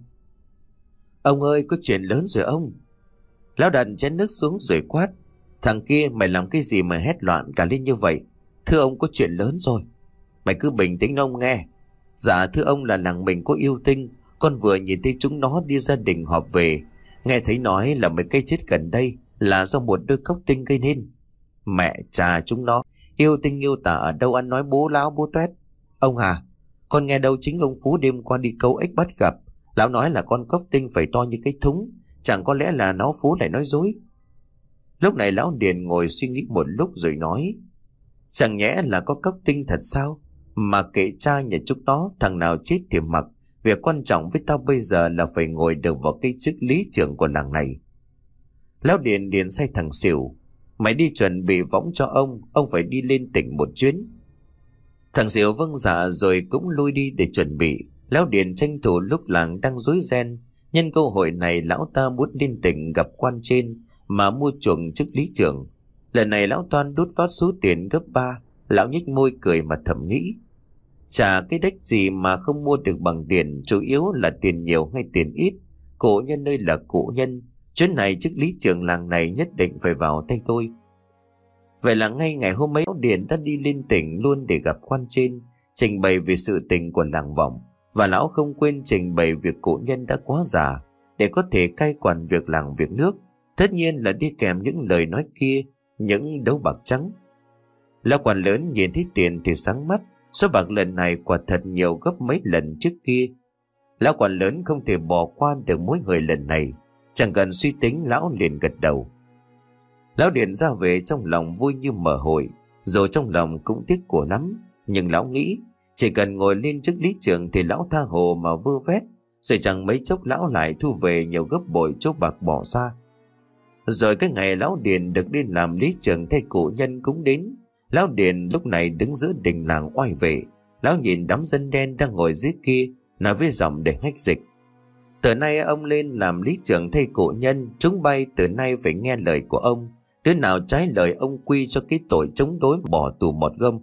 "Ông ơi, có chuyện lớn rồi ông!" Lão đặt chén nước xuống rồi quát: "Thằng kia, mày làm cái gì mà hét loạn cả lên như vậy? Thưa ông, có chuyện lớn rồi." "Mày cứ bình tĩnh ông nghe." "Dạ thưa ông, là làng mình có yêu tinh. Con vừa nhìn thấy chúng nó đi gia đình họp về. Nghe thấy nói là mấy cái chết gần đây là do một đôi cốc tinh gây nên." "Mẹ cha chúng nó, yêu tinh yêu tả ở đâu ăn nói bố láo bố toét." "Ông à, con nghe đâu chính ông Phú đêm qua đi câu ếch bắt gặp. Lão nói là con cốc tinh phải to như cái thúng. Chẳng có lẽ là nó Phú lại nói dối?" Lúc này lão Điền ngồi suy nghĩ một lúc rồi nói: "Chẳng nhẽ là có cốc tinh thật sao? Mà kệ cha nhà chúng nó, thằng nào chết thì mặc. Việc quan trọng với tao bây giờ là phải ngồi được vào cái chức lý trưởng của làng này." Lão Điền điền say thằng Sỉu: "Mày đi chuẩn bị võng cho ông, ông phải đi lên tỉnh một chuyến." Thằng Sỉu vâng dạ rồi cũng lui đi để chuẩn bị. Lão Điền tranh thủ lúc làng đang rối ren, nhân cơ hội này lão ta muốn lên tỉnh gặp quan trên mà mua chuộc chức lý trưởng. Lần này lão Toan đút lót số tiền gấp ba. Lão nhếch môi cười mà thầm nghĩ: chả cái đếch gì mà không mua được bằng tiền, chủ yếu là tiền nhiều hay tiền ít. Cụ nhân ơi là cụ nhân, chuyến này chức lý trưởng làng này nhất định phải vào tay tôi. Vậy là ngay ngày hôm ấy, lão Điền đã đi lên tỉnh luôn để gặp quan trên, trình bày về sự tình của làng Vọng. Và lão không quên trình bày việc cụ nhân đã quá già để có thể cai quản việc làng việc nước. Tất nhiên là đi kèm những lời nói kia, những đấu bạc trắng. Lão quan lớn nhìn thấy tiền thì sáng mắt. Số bạc lần này quả thật nhiều gấp mấy lần trước kia. Lão quan lớn không thể bỏ qua được mối hời lần này. Chẳng cần suy tính, lão liền gật đầu. Lão Điền ra về trong lòng vui như mở hội, rồi trong lòng cũng tiếc của lắm. Nhưng lão nghĩ chỉ cần ngồi lên chức lý trưởng thì lão tha hồ mà vơ vét, rồi chẳng mấy chốc lão lại thu về nhiều gấp bội chỗ bạc bỏ ra. Rồi cái ngày lão Điền được đi làm lý trưởng thay cụ nhân cũng đến. Lão Điền lúc này đứng giữa đình làng oai vệ. Lão nhìn đám dân đen đang ngồi dưới kia, nói với giọng để hách dịch: từ nay ông lên làm lý trưởng thay cụ nhân, chúng bay từ nay phải nghe lời của ông. Đứa nào trái lời ông quy cho cái tội chống đối bỏ tù một gông.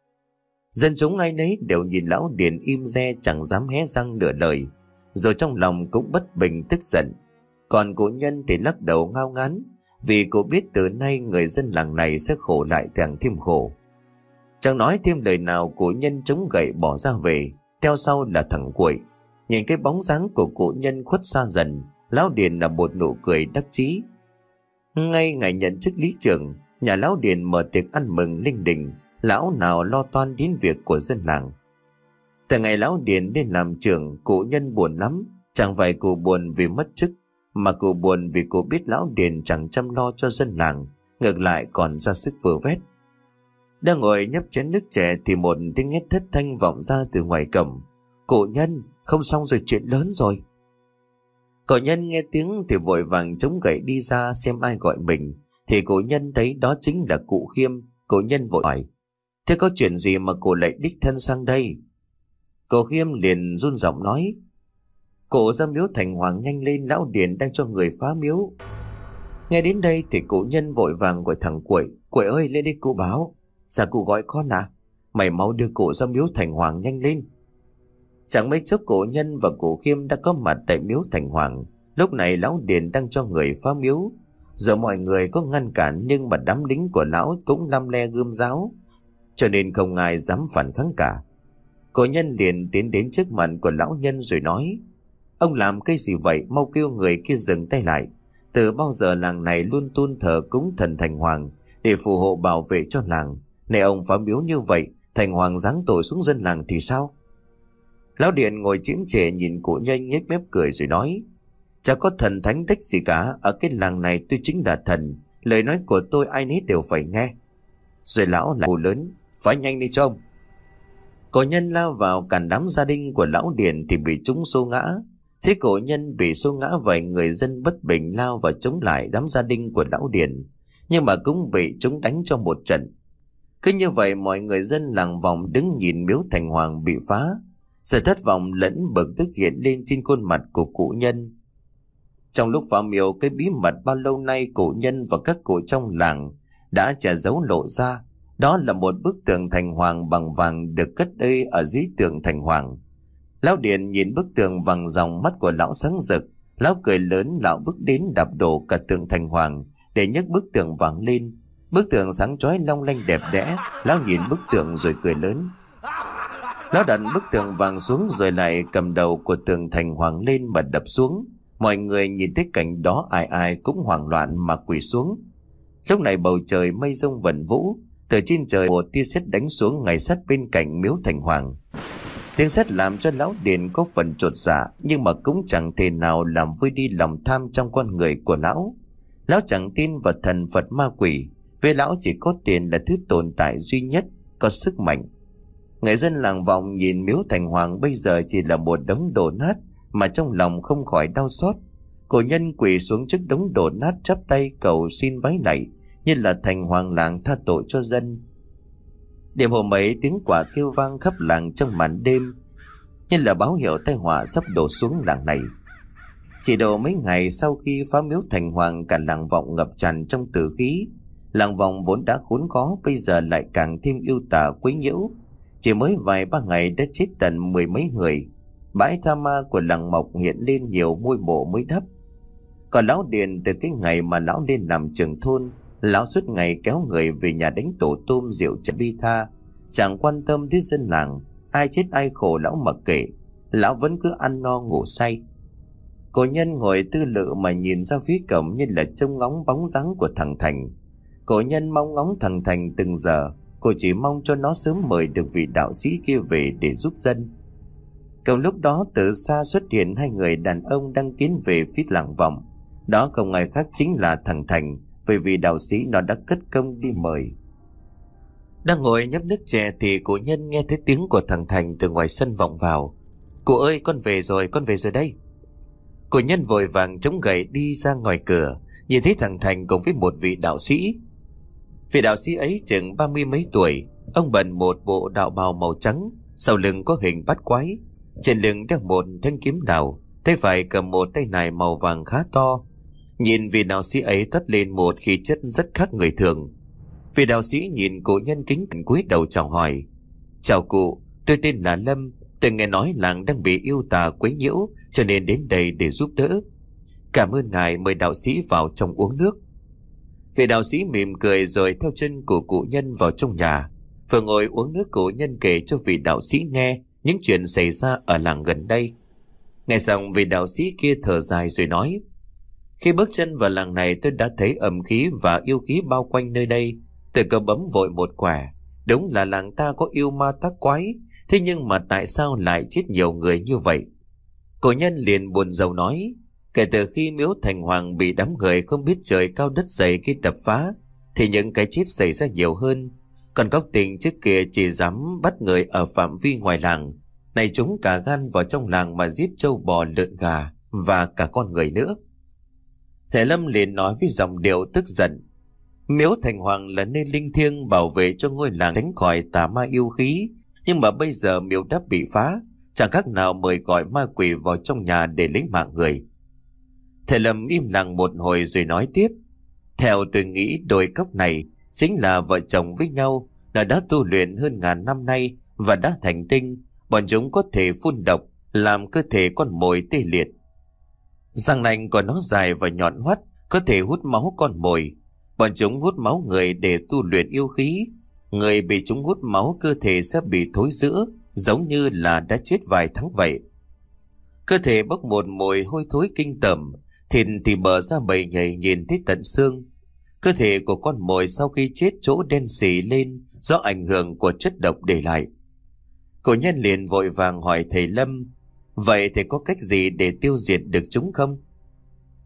Dân chúng ai nấy đều nhìn lão Điền im re, chẳng dám hé răng nửa lời, rồi trong lòng cũng bất bình tức giận. Còn cụ nhân thì lắc đầu ngao ngán, vì cụ biết từ nay người dân làng này sẽ khổ lại càng thêm khổ. Chẳng nói thêm lời nào, cụ nhân chống gậy bỏ ra về, theo sau là thằng Quậy. Nhìn cái bóng dáng của cụ nhân khuất xa dần, lão Điền là một nụ cười đắc chí. Ngay ngày nhận chức lý trưởng, nhà lão Điền mở tiệc ăn mừng linh đình, lão nào lo toan đến việc của dân làng. Từ ngày lão Điền lên làm trưởng, cụ nhân buồn lắm. Chẳng phải cụ buồn vì mất chức, mà cụ buồn vì cụ biết lão Điền chẳng chăm lo cho dân làng, ngược lại còn ra sức vơ vét. Đang ngồi nhấp chén nước chè thì một tiếng hét thất thanh vọng ra từ ngoài cổng: cụ nhân, không xong rồi, chuyện lớn rồi. Cậu nhân nghe tiếng thì vội vàng chống gậy đi ra xem ai gọi mình, thì cụ nhân thấy đó chính là cụ Khiêm. Cụ nhân vội hỏi: thế có chuyện gì mà cụ lại đích thân sang đây? Cụ Khiêm liền run giọng nói: cụ ra miếu Thành Hoàng nhanh lên, lão Điền đang cho người phá miếu. Nghe đến đây thì cụ nhân vội vàng gọi thằng Quậy: Quậy ơi, lên đây cụ báo. Dạ cụ gọi con à? Mày mau đưa cụ ra miếu Thành Hoàng nhanh lên. Chẳng mấy chốc cụ nhân và cụ Khiêm đã có mặt tại miếu Thành Hoàng. Lúc này lão Điền đang cho người phá miếu. Giờ mọi người có ngăn cản, nhưng mà đám lính của lão cũng lăm le gươm giáo, cho nên không ai dám phản kháng cả. Cụ nhân liền tiến đến trước mặt của lão nhân rồi nói: ông làm cái gì vậy? Mau kêu người kia dừng tay lại. Từ bao giờ làng này luôn tôn thờ cúng thần Thành Hoàng để phù hộ bảo vệ cho làng. Này ông phá miếu như vậy, Thành Hoàng giáng tội xuống dân làng thì sao? Lão Điền ngồi chiếm trệ nhìn cụ nhân nhếch mép cười rồi nói: Chả có thần thánh đếch gì cả, ở cái làng này tôi chính là thần, lời nói của tôi ai nấy đều phải nghe. Rồi lão lại hô lớn, phải nhanh đi cho ông. Cổ nhân lao vào cản đám gia đình của lão Điền thì bị chúng xô ngã. Thế cổ nhân bị xô ngã vậy, người dân bất bình lao vào chống lại đám gia đình của lão Điền, nhưng mà cũng bị chúng đánh cho một trận. Cứ như vậy mọi người dân làng Vòng đứng nhìn miếu thành hoàng bị phá. Sự thất vọng lẫn bực tức hiện lên trên khuôn mặt của cụ nhân. Trong lúc phá miếu, cái bí mật bao lâu nay cụ nhân và các cụ trong làng đã che giấu lộ ra. Đó là một bức tượng thành hoàng bằng vàng được cất đây ở dưới tượng thành hoàng. Lão Điền nhìn bức tượng vàng ròng, mắt của lão sáng rực. Lão cười lớn, lão bước đến đạp đổ cả tượng thành hoàng để nhấc bức tượng vàng lên. Bức tượng sáng chói long lanh đẹp đẽ. Lão nhìn bức tượng rồi cười lớn. Lão đặt bức tượng vàng xuống rồi lại cầm đầu của tượng thành hoàng lên mà đập xuống. Mọi người nhìn thấy cảnh đó ai ai cũng hoảng loạn mà quỳ xuống. Lúc này bầu trời mây rông vần vũ, từ trên trời một tia sét đánh xuống ngay sát bên cạnh miếu thành hoàng. Tiếng sét làm cho lão Điền có phần chột dạ, nhưng mà cũng chẳng thể nào làm vơi đi lòng tham trong con người của lão. Lão chẳng tin vào thần Phật ma quỷ, với lão chỉ có tiền là thứ tồn tại duy nhất có sức mạnh. Người dân làng Vòng nhìn miếu thành hoàng bây giờ chỉ là một đống đổ nát mà trong lòng không khỏi đau xót. Cổ nhân quỳ xuống trước đống đổ nát chắp tay cầu xin vái lạy như là thành hoàng làng tha tội cho dân. Đêm hôm ấy tiếng quả kêu vang khắp làng trong màn đêm, như là báo hiệu tai họa sắp đổ xuống làng này. Chỉ độ mấy ngày sau khi phá miếu thành hoàng, cả làng Vọng ngập tràn trong tử khí. Làng Vọng vốn đã khốn khó bây giờ lại càng thêm yêu tà quấy nhiễu. Chỉ mới vài ba ngày đã chết tận mười mấy người. Bãi tha ma của làng Mộc hiện lên nhiều ngôi mộ mới đắp. Còn lão Điền, từ cái ngày mà lão lên làm trưởng thôn, lão suốt ngày kéo người về nhà đánh tổ tôm rượu chè bi tha, chẳng quan tâm đến dân làng, ai chết ai khổ lão mặc kệ. Lão vẫn cứ ăn no ngủ say. Cổ nhân ngồi tư lự mà nhìn ra phía cổng như là trông ngóng bóng dáng của thằng Thành. Cổ nhân mong ngóng thằng Thành từng giờ. Cô chỉ mong cho nó sớm mời được vị đạo sĩ kia về để giúp dân. Cùng lúc đó từ xa xuất hiện hai người đàn ông đang tiến về phía làng Vọng. Đó không ai khác chính là thằng Thành, vì vị đạo sĩ nó đã cất công đi mời. Đang ngồi nhấp nước chè thì cụ nhân nghe thấy tiếng của thằng Thành từ ngoài sân vọng vào. Cụ ơi, con về rồi, con về rồi đây. Cụ nhân vội vàng chống gậy đi ra ngoài cửa, nhìn thấy thằng Thành cùng với một vị đạo sĩ. Vị đạo sĩ ấy chừng ba mươi mấy tuổi, ông bận một bộ đạo bào màu trắng, sau lưng có hình bát quái, trên lưng đeo một thanh kiếm đào, tay phải cầm một tay nải màu vàng khá to. Nhìn vị đạo sĩ ấy toát lên một khí chất rất khác người thường. Vị đạo sĩ nhìn cụ nhân kính cúi đầu chào hỏi. Chào cụ, tôi tên là Lâm, tôi nghe nói làng đang bị yêu tà quấy nhiễu cho nên đến đây để giúp đỡ. Cảm ơn ngài, mời đạo sĩ vào trong uống nước. Vị đạo sĩ mỉm cười rồi theo chân của cụ nhân vào trong nhà. Vừa ngồi uống nước, cụ nhân kể cho vị đạo sĩ nghe những chuyện xảy ra ở làng gần đây. Nghe xong vị đạo sĩ kia thở dài rồi nói: Khi bước chân vào làng này tôi đã thấy ẩm khí và yêu khí bao quanh nơi đây. Tôi cứ bấm vội một quẻ. Đúng là làng ta có yêu ma tác quái, thế nhưng mà tại sao lại chết nhiều người như vậy? Cổ nhân liền buồn rầu nói: Kể từ khi miếu thành hoàng bị đám người không biết trời cao đất dày kia đập phá, thì những cái chết xảy ra nhiều hơn. Còn góc tình trước kia chỉ dám bắt người ở phạm vi ngoài làng, này chúng cả gan vào trong làng mà giết trâu bò lợn gà và cả con người nữa. Thầy Lâm liền nói với giọng điệu tức giận: Miếu thành hoàng là nơi linh thiêng bảo vệ cho ngôi làng tránh khỏi tà ma yêu khí, nhưng mà bây giờ miếu đã bị phá, chẳng khác nào mời gọi ma quỷ vào trong nhà để lấy mạng người. Thầy Lâm im lặng một hồi rồi nói tiếp: Theo tôi nghĩ đôi cốc này chính là vợ chồng với nhau, là đã tu luyện hơn ngàn năm nay và đã thành tinh. Bọn chúng có thể phun độc làm cơ thể con mồi tê liệt. Răng nanh của nó dài và nhọn hoắt, có thể hút máu con mồi. Bọn chúng hút máu người để tu luyện yêu khí. Người bị chúng hút máu cơ thể sẽ bị thối rữa, giống như là đã chết vài tháng vậy. Cơ thể bốc một mùi hôi thối kinh tởm, thịt thì bờ ra bầy nhầy nhìn thấy tận xương. Cơ thể của con mồi sau khi chết chỗ đen xì lên do ảnh hưởng của chất độc để lại. Cổ nhân liền vội vàng hỏi thầy Lâm: Vậy thầy có cách gì để tiêu diệt được chúng không?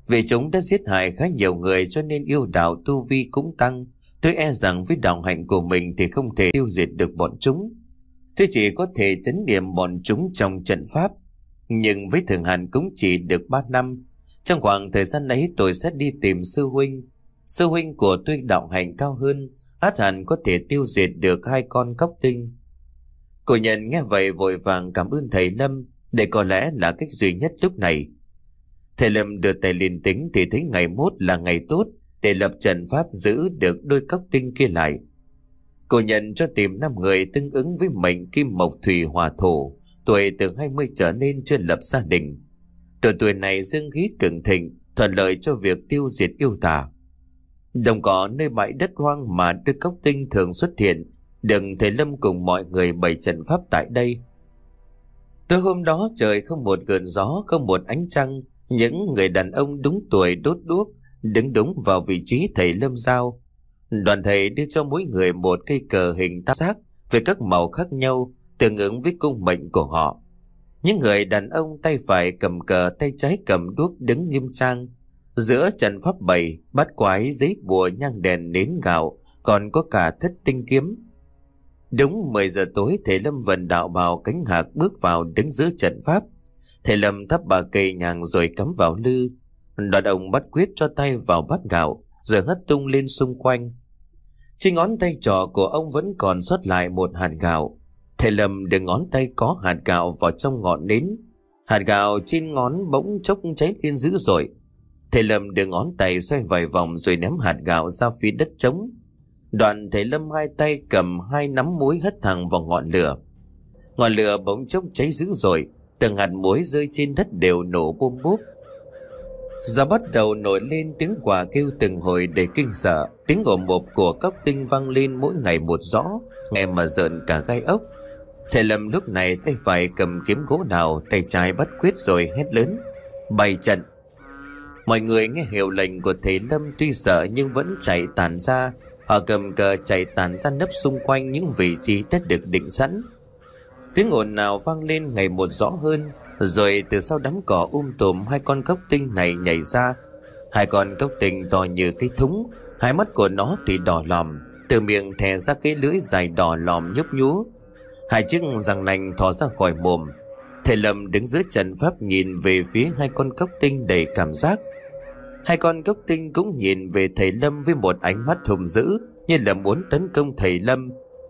Vì chúng đã giết hại khá nhiều người cho nên yêu đạo tu vi cũng tăng. Tôi e rằng với đạo hạnh của mình thì không thể tiêu diệt được bọn chúng. Tôi chỉ có thể trấn niệm bọn chúng trong trận pháp. Nhưng với Thường Hàn cũng chỉ được ba năm. Trong khoảng thời gian ấy tôi sẽ đi tìm sư huynh. Sư huynh của tôi đạo hạnh cao hơn, ắt hẳn có thể tiêu diệt được hai con cóc tinh. Cô Nhân nghe vậy vội vàng cảm ơn thầy Lâm, để có lẽ là cách duy nhất lúc này. Thầy Lâm đưa tay lên tính thì thấy ngày mốt là ngày tốt để lập trận pháp giữ được đôi cóc tinh kia lại. Cô Nhân cho tìm năm người tương ứng với mệnh kim mộc thủy hỏa thổ, tuổi từ hai mươi trở lên, chưa lập gia đình. Độ tuổi này dương khí cường thịnh, thuận lợi cho việc tiêu diệt yêu tà. Đồng cỏ nơi bãi đất hoang mà đôi cóc tinh thường xuất hiện, đừng thầy Lâm cùng mọi người bày trận pháp tại đây. Tối hôm đó trời không một gợn gió, không một ánh trăng. Những người đàn ông đúng tuổi đốt đuốc, đứng đúng vào vị trí thầy Lâm giao. Đoàn thầy đưa cho mỗi người một cây cờ hình tam giác với các màu khác nhau, tương ứng với cung mệnh của họ. Những người đàn ông tay phải cầm cờ, tay trái cầm đuốc đứng nghiêm trang. Giữa trận pháp bày, bát quái, giấy bùa, nhang đèn, nến gạo, còn có cả thất tinh kiếm. Đúng mười giờ tối, thầy Lâm vận đạo bào cánh hạc bước vào đứng giữa trận pháp. Thầy Lâm thắp ba cây nhang rồi cắm vào lư. Đoàn ông bắt quyết cho tay vào bát gạo rồi hất tung lên xung quanh. Trên ngón tay trỏ của ông vẫn còn sót lại một hạt gạo. Thầy Lâm đưa ngón tay có hạt gạo vào trong ngọn nến. Hạt gạo trên ngón bỗng chốc cháy lên dữ dội. Thầy Lâm đưa ngón tay xoay vài vòng rồi ném hạt gạo ra phía đất trống. Đoạn thầy Lâm hai tay cầm hai nắm muối hất thẳng vào ngọn lửa. Ngọn lửa bỗng chốc cháy dữ dội, từng hạt muối rơi trên đất đều nổ bôm bốp. Gió bắt đầu nổi lên, tiếng quạ kêu từng hồi để kinh sợ. Tiếng ồm ộp của cóc tinh vang lên mỗi ngày một rõ, nghe mà rợn cả gai ốc. Thầy Lâm lúc này tay phải cầm kiếm gỗ đào, tay trái bắt quyết rồi hét lớn: bày trận! Mọi người nghe hiệu lệnh của thầy Lâm tuy sợ nhưng vẫn chạy tản ra. Họ cầm cờ chạy tản ra nấp xung quanh những vị trí đã được định sẵn. Tiếng ồn nào vang lên ngày một rõ hơn. Rồi từ sau đám cỏ um tùm, hai con cóc tinh này nhảy ra. Hai con cóc tinh to như cái thúng, hai mắt của nó thì đỏ lòm, từ miệng thè ra cái lưỡi dài đỏ lòm nhấp nhúa. Hai chiếc răng nanh thò ra khỏi mồm. Thầy Lâm đứng giữa trận pháp nhìn về phía hai con cóc tinh đầy cảm giác. Hai con cóc tinh cũng nhìn về thầy Lâm với một ánh mắt hung dữ, như là muốn tấn công thầy Lâm.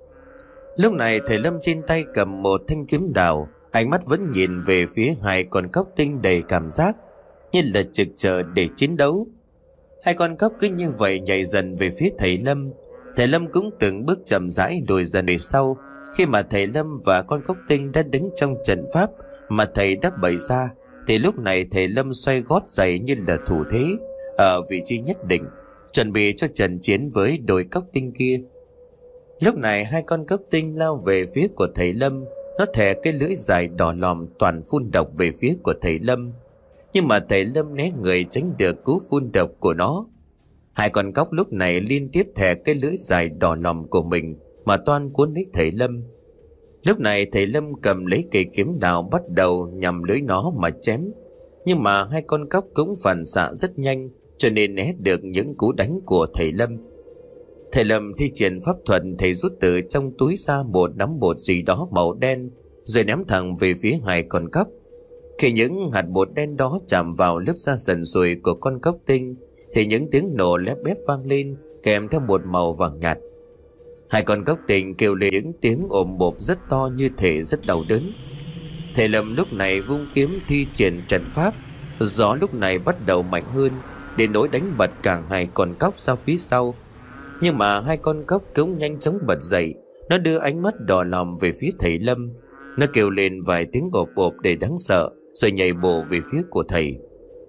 Lúc này thầy Lâm trên tay cầm một thanh kiếm đào, ánh mắt vẫn nhìn về phía hai con cóc tinh đầy cảm giác, như là trực chờ để chiến đấu. Hai con cóc cứ như vậy nhảy dần về phía thầy Lâm. Thầy Lâm cũng từng bước chậm rãi lùi dần về sau. Khi mà thầy Lâm và con cóc tinh đã đứng trong trận pháp mà thầy đã bày ra, thì lúc này thầy Lâm xoay gót giày như là thủ thế ở vị trí nhất định, chuẩn bị cho trận chiến với đôi cóc tinh kia. Lúc này hai con cóc tinh lao về phía của thầy Lâm. Nó thè cái lưỡi dài đỏ lòm toàn phun độc về phía của thầy Lâm. Nhưng mà thầy Lâm né người tránh được cú phun độc của nó. Hai con cóc lúc này liên tiếp thè cái lưỡi dài đỏ lòm của mình mà toan cuốn lấy thầy Lâm. Lúc này thầy Lâm cầm lấy cây kiếm đào bắt đầu nhằm lưỡi nó mà chém. Nhưng mà hai con cóc cũng phản xạ rất nhanh, cho nên né được những cú đánh của thầy Lâm. Thầy Lâm thi triển pháp thuật, thầy rút từ trong túi ra một nắm bột gì đó màu đen rồi ném thẳng về phía hai con cóc. Khi những hạt bột đen đó chạm vào lớp da sần sùi của con cóc tinh thì những tiếng nổ lép bép vang lên, kèm theo một màu vàng nhạt. Hai con cóc tinh kêu lên những tiếng ồm bộp rất to, như thể rất đau đớn. Thầy Lâm lúc này vung kiếm thi triển trận pháp. Gió lúc này bắt đầu mạnh hơn, đến nỗi đánh bật cả hai con cóc ra phía sau. Nhưng mà hai con cóc cũng nhanh chóng bật dậy. Nó đưa ánh mắt đỏ lòm về phía thầy Lâm. Nó kêu lên vài tiếng ộp ộp để đáng sợ, rồi nhảy bổ về phía của thầy.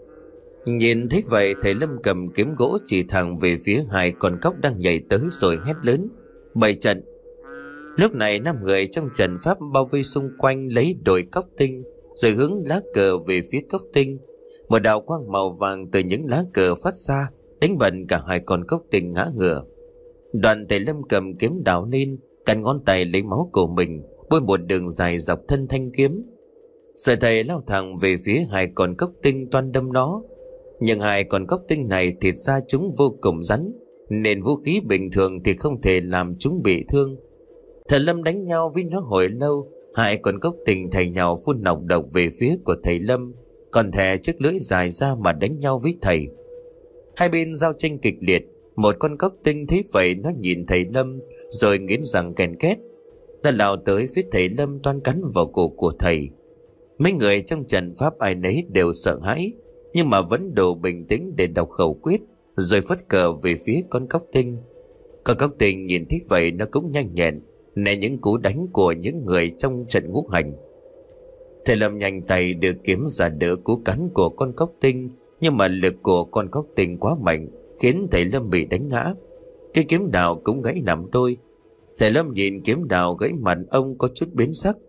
Nhìn thấy vậy, thầy Lâm cầm kiếm gỗ chỉ thẳng về phía hai con cóc đang nhảy tới rồi hét lớn: bày trận! Lúc này năm người trong trận pháp bao vây xung quanh lấy đồi cóc tinh, rồi hướng lá cờ về phía cóc tinh. Một đạo quang màu vàng từ những lá cờ phát ra, đánh bật cả hai con cóc tinh ngã ngửa. Đoàn thầy Lâm cầm kiếm đào lên, cắn ngón tay lấy máu của mình, bôi một đường dài dọc thân thanh kiếm. Rồi thầy lao thẳng về phía hai con cóc tinh toan đâm nó. Nhưng hai con cóc tinh này thịt da chúng vô cùng rắn, nên vũ khí bình thường thì không thể làm chúng bị thương. Thầy Lâm đánh nhau với nó hồi lâu, hai con cóc tinh thầy nhau phun nọc độc về phía của thầy Lâm, còn thè chiếc lưỡi dài ra mà đánh nhau với thầy. Hai bên giao tranh kịch liệt. Một con cóc tinh thấy vậy nó nhìn thầy Lâm rồi nghiến răng ken két. Nó lao tới phía thầy Lâm toan cắn vào cổ của thầy. Mấy người trong trận pháp ai nấy đều sợ hãi, nhưng mà vẫn đủ bình tĩnh để đọc khẩu quyết, rồi phất cờ về phía con cóc tinh. Con cóc tinh nhìn thấy vậy nó cũng nhanh nhẹn né những cú đánh của những người trong trận ngũ hành. Thầy Lâm nhanh tay đưa kiếm ra đỡ cú cắn của con cóc tinh, nhưng mà lực của con cóc tinh quá mạnh khiến thầy Lâm bị đánh ngã. Cái kiếm đào cũng gãy làm đôi. Thầy Lâm nhìn kiếm đào gãy mặt ông có chút biến sắc.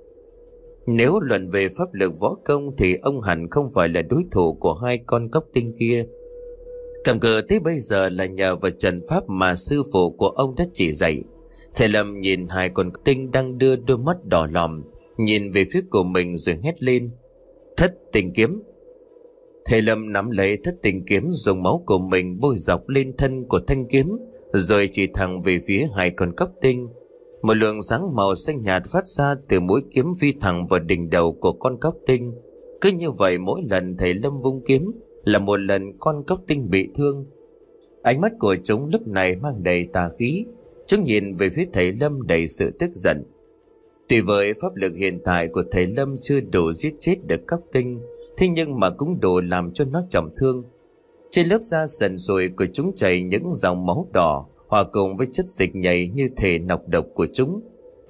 Nếu luận về pháp lực võ công thì ông hẳn không phải là đối thủ của hai con cóc tinh kia. Cầm cự tới bây giờ là nhờ vào trận pháp mà sư phụ của ông đã chỉ dạy. Thầy Lâm nhìn hai con tinh đang đưa đôi mắt đỏ lòm nhìn về phía của mình rồi hét lên: Thất tinh kiếm. Thầy Lâm nắm lấy thất tinh kiếm, dùng máu của mình bôi dọc lên thân của thanh kiếm, rồi chỉ thẳng về phía hai con cóc tinh. Một luồng sáng màu xanh nhạt phát ra từ mũi kiếm phi thẳng vào đỉnh đầu của con cóc tinh. Cứ như vậy mỗi lần thầy Lâm vung kiếm là một lần con cóc tinh bị thương. Ánh mắt của chúng lúc này mang đầy tà khí. Chúng nhìn về phía thầy Lâm đầy sự tức giận. Tuy với pháp lực hiện tại của thầy Lâm chưa đủ giết chết được cóc tinh, thế nhưng mà cũng đủ làm cho nó trọng thương. Trên lớp da sần sùi của chúng chảy những dòng máu đỏ, hòa cùng với chất dịch nhầy như thể nọc độc của chúng.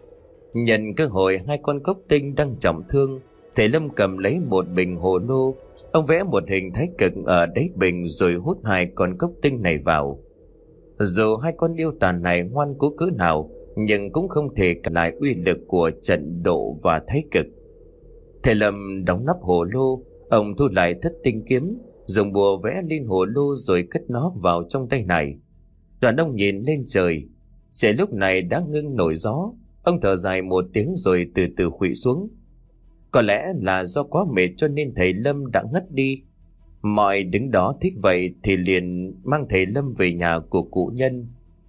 Nhân cơ hội hai con cóc tinh đang trọng thương, thầy Lâm cầm lấy một bình hồ lô. Ông vẽ một hình thái cực ở đáy bình rồi hút hai con cóc tinh này vào. Dù hai con yêu tàn này ngoan cố cỡ nào, nhưng cũng không thể cản lại uy lực của trận độ và thái cực. Thầy Lâm đóng nắp hồ lô, ông thu lại thất tinh kiếm, dùng bùa vẽ lên hồ lô rồi cất nó vào trong tay này. Đoàn ông nhìn lên trời, trời lúc này đã ngưng nổi gió. Ông thở dài một tiếng rồi từ từ khuỵu xuống. Có lẽ là do quá mệt cho nên thầy Lâm đã ngất đi. Mọi đứng đó thích vậy thì liền mang thầy Lâm về nhà của cụ Nhân.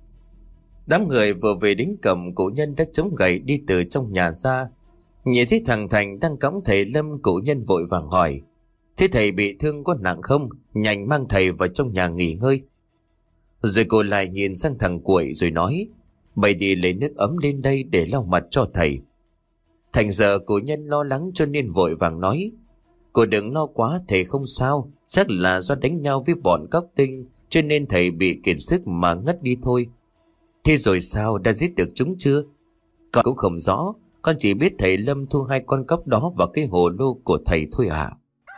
Đám người vừa về đến cổng, cụ Nhân đã chống gậy đi từ trong nhà ra. Nhìn thấy thằng Thành đang cõng thầy Lâm, cụ Nhân vội vàng hỏi: Thế thầy bị thương có nặng không? Nhanh mang thầy vào trong nhà nghỉ ngơi. Rồi cô lại nhìn sang thằng Cuội rồi nói: Mày đi lấy nước ấm lên đây để lau mặt cho thầy. Thành giờ cụ Nhân lo lắng cho nên vội vàng nói: Cô đừng lo quá, thầy không sao. Chắc là do đánh nhau với bọn cóc tinh cho nên thầy bị kiệt sức mà ngất đi thôi. Thế rồi sao, đã giết được chúng chưa? Con cũng không rõ. Con chỉ biết thầy Lâm thu hai con cóc đó vào cái hồ lô của thầy thôi à.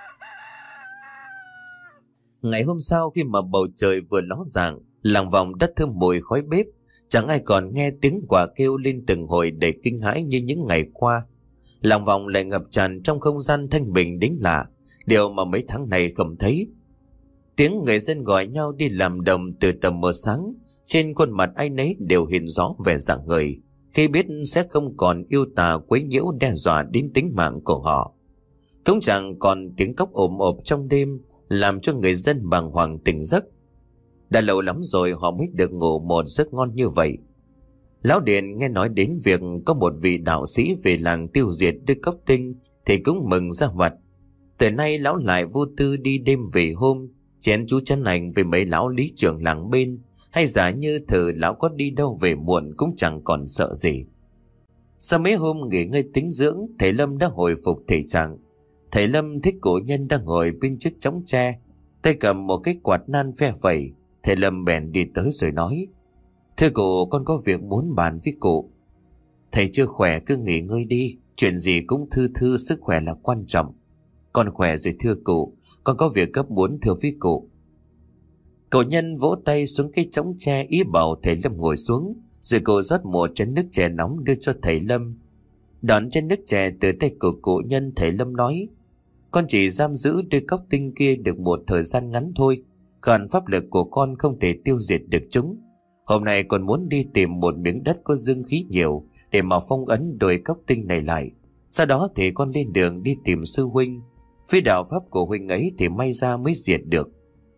Ngày hôm sau, khi mà bầu trời vừa ló dạng, làng vòng đất thơm mùi khói bếp, chẳng ai còn nghe tiếng quả kêu lên từng hồi để kinh hãi như những ngày qua. Làng vòng lại ngập tràn trong không gian thanh bình đến lạ, điều mà mấy tháng này không thấy. Tiếng người dân gọi nhau đi làm đồng từ tầm mờ sáng, trên khuôn mặt ai nấy đều hiện rõ vẻ rạng ngời khi biết sẽ không còn yêu tà quấy nhiễu đe dọa đến tính mạng của họ. Cũng chẳng còn tiếng cóc ồm ộp trong đêm làm cho người dân bàng hoàng tỉnh giấc. Đã lâu lắm rồi họ mới được ngủ một giấc ngon như vậy. Lão Điền nghe nói đến việc có một vị đạo sĩ về làng tiêu diệt đứa cóc tinh thì cũng mừng ra mặt. Từ nay lão lại vô tư đi đêm về hôm, chén chú chăn ảnh về mấy lão lý trưởng làng bên, hay giả như thử lão có đi đâu về muộn cũng chẳng còn sợ gì. Sau mấy hôm nghỉ ngơi tĩnh dưỡng, thầy Lâm đã hồi phục thể trạng. Thầy Lâm thích cổ nhân đang ngồi bên chiếc chõng tre, tay cầm một cái quạt nan phe phẩy. Thầy Lâm bèn đi tới rồi nói: Thưa cụ, con có việc muốn bàn với cụ. Thầy chưa khỏe cứ nghỉ ngơi đi, chuyện gì cũng thư thư, sức khỏe là quan trọng. Con khỏe rồi thưa cụ, con có việc gấp muốn thưa với cụ. Cậu nhân vỗ tay xuống cái chõng tre ý bảo thầy Lâm ngồi xuống, rồi cô rót một chén nước chè nóng đưa cho thầy Lâm. Đón chén nước chè từ tay của cụ nhân, thầy Lâm nói: Con chỉ giam giữ đôi cóc tinh kia được một thời gian ngắn thôi, còn pháp lực của con không thể tiêu diệt được chúng. Hôm nay con muốn đi tìm một miếng đất có dương khí nhiều để mà phong ấn đôi cóc tinh này lại. Sau đó thì con lên đường đi tìm sư huynh. Với đạo pháp của huynh ấy thì may ra mới diệt được.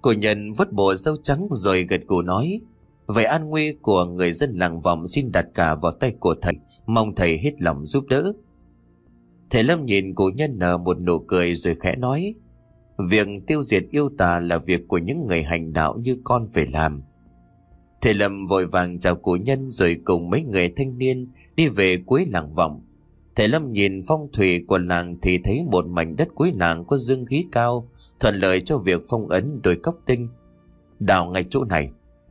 Cô Nhân vứt bộ râu trắng rồi gật gù nói: Vậy an nguy của người dân làng Vọng xin đặt cả vào tay của thầy, mong thầy hết lòng giúp đỡ. Thầy Lâm nhìn cụ Nhân nở một nụ cười rồi khẽ nói: Việc tiêu diệt yêu tà là việc của những người hành đạo như con phải làm. Thầy Lâm vội vàng chào cụ Nhân rồi cùng mấy người thanh niên đi về cuối làng Vọng. Thầy Lâm nhìn phong thủy của làng thì thấy một mảnh đất cuối làng có dương khí cao, thuận lợi cho việc phong ấn đồi cốc tinh. Đào ngay chỗ này.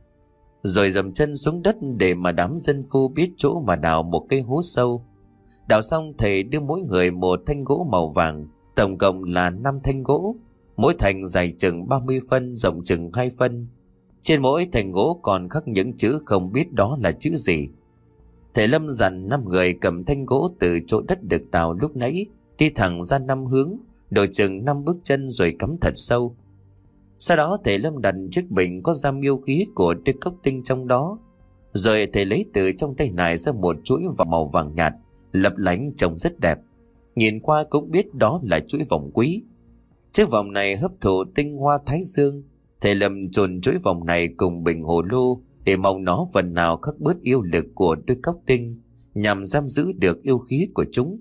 Rồi dầm chân xuống đất để mà đám dân phu biết chỗ mà đào một cây hố sâu. Đào xong thầy đưa mỗi người một thanh gỗ màu vàng, tổng cộng là năm thanh gỗ, mỗi thanh dài chừng ba mươi phân, rộng chừng hai phân. Trên mỗi thanh gỗ còn khắc những chữ không biết đó là chữ gì. Thầy Lâm dặn năm người cầm thanh gỗ từ chỗ đất được đào lúc nãy, đi thẳng ra năm hướng, đổ chừng năm bước chân rồi cắm thật sâu. Sau đó thầy Lâm đặt chiếc bình có giam yêu khí của đôi cốc tinh trong đó. Rồi thầy lấy từ trong tay này ra một chuỗi vòng màu vàng nhạt, lấp lánh trông rất đẹp. Nhìn qua cũng biết đó là chuỗi vòng quý. Chiếc vòng này hấp thụ tinh hoa thái dương. Thầy Lâm chôn chuỗi vòng này cùng bình hồ lô để mong nó phần nào khắc bớt yêu lực của đôi cốc tinh, nhằm giam giữ được yêu khí của chúng.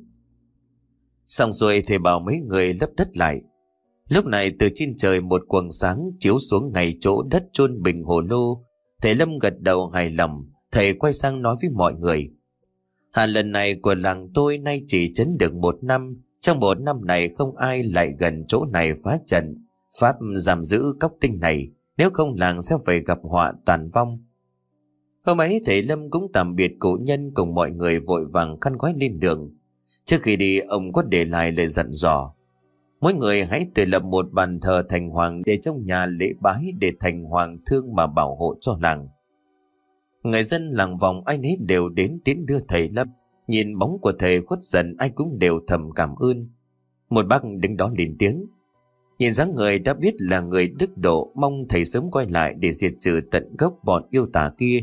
Xong rồi thầy bảo mấy người lấp đất lại. Lúc này từ trên trời một quầng sáng chiếu xuống ngay chỗ đất chôn bình hồ lô. Thầy Lâm gật đầu hài lòng. Thầy quay sang nói với mọi người: Hạn lần này của làng tôi nay chỉ chấn được một năm. Trong một năm này không ai lại gần chỗ này phá trận pháp giam giữ cốc tinh này, nếu không làng sẽ phải gặp họa tàn vong. Hôm ấy thầy Lâm cũng tạm biệt cụ Nhân cùng mọi người vội vàng khăn gói lên đường. Trước khi đi ông có để lại lời dặn dò: Mỗi người hãy tự lập một bàn thờ thành hoàng để trong nhà lễ bái, để thành hoàng thương mà bảo hộ cho làng. Người dân làng Vọng ai nấy đều đến tiễn đưa thầy Lâm. Nhìn bóng của thầy khuất dần ai cũng đều thầm cảm ơn. Một bác đứng đó lên tiếng: Nhìn dáng người đã biết là người đức độ, mong thầy sớm quay lại để diệt trừ tận gốc bọn yêu tà kia.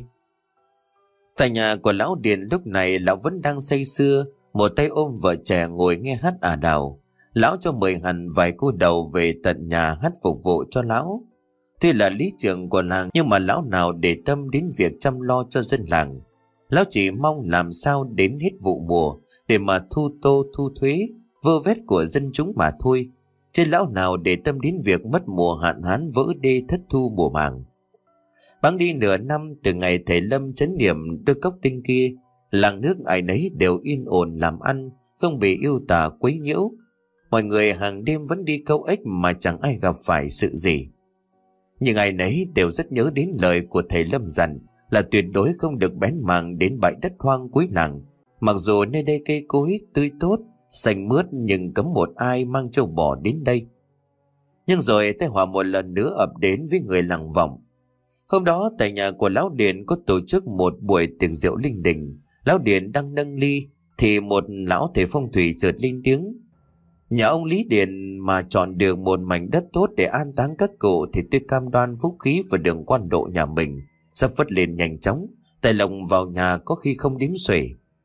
Tại nhà của lão Điền lúc này lão vẫn đang say sưa, một tay ôm vợ trẻ ngồi nghe hát ả đào. Lão cho mời hẳn vài cô đầu về tận nhà hát phục vụ cho lão. Tuy là lý trưởng của làng nhưng mà lão nào để tâm đến việc chăm lo cho dân làng. Lão chỉ mong làm sao đến hết vụ mùa để mà thu tô thu thuế vơ vét của dân chúng mà thôi, chứ lão nào để tâm đến việc mất mùa hạn hán vỡ đê thất thu mùa màng. Bẵng đi nửa năm từ ngày thầy Lâm trấn niệm đôi cốc tinh kia, làng nước ai nấy đều yên ổn làm ăn, không bị yêu tà quấy nhiễu. Mọi người hàng đêm vẫn đi câu ếch mà chẳng ai gặp phải sự gì. Nhưng ai nấy đều rất nhớ đến lời của thầy Lâm dặn là tuyệt đối không được bén mảng đến bãi đất hoang cuối làng. Mặc dù nơi đây cây cối tươi tốt, xanh mướt nhưng cấm một ai mang trâu bò đến đây. Nhưng rồi tai họa một lần nữa ập đến với người làng Vọng. Hôm đó tại nhà của lão Điền có tổ chức một buổi tiệc rượu linh đình. Lão Điền đang nâng ly thì một lão thầy phong thủy chợt lên tiếng: Nhà ông Lý Điền mà chọn được một mảnh đất tốt để an táng các cụ thì tôi cam đoan phúc khí và đường quan độ nhà mình sắp phất lên nhanh chóng, tài lộc vào nhà có khi không đếm xuể.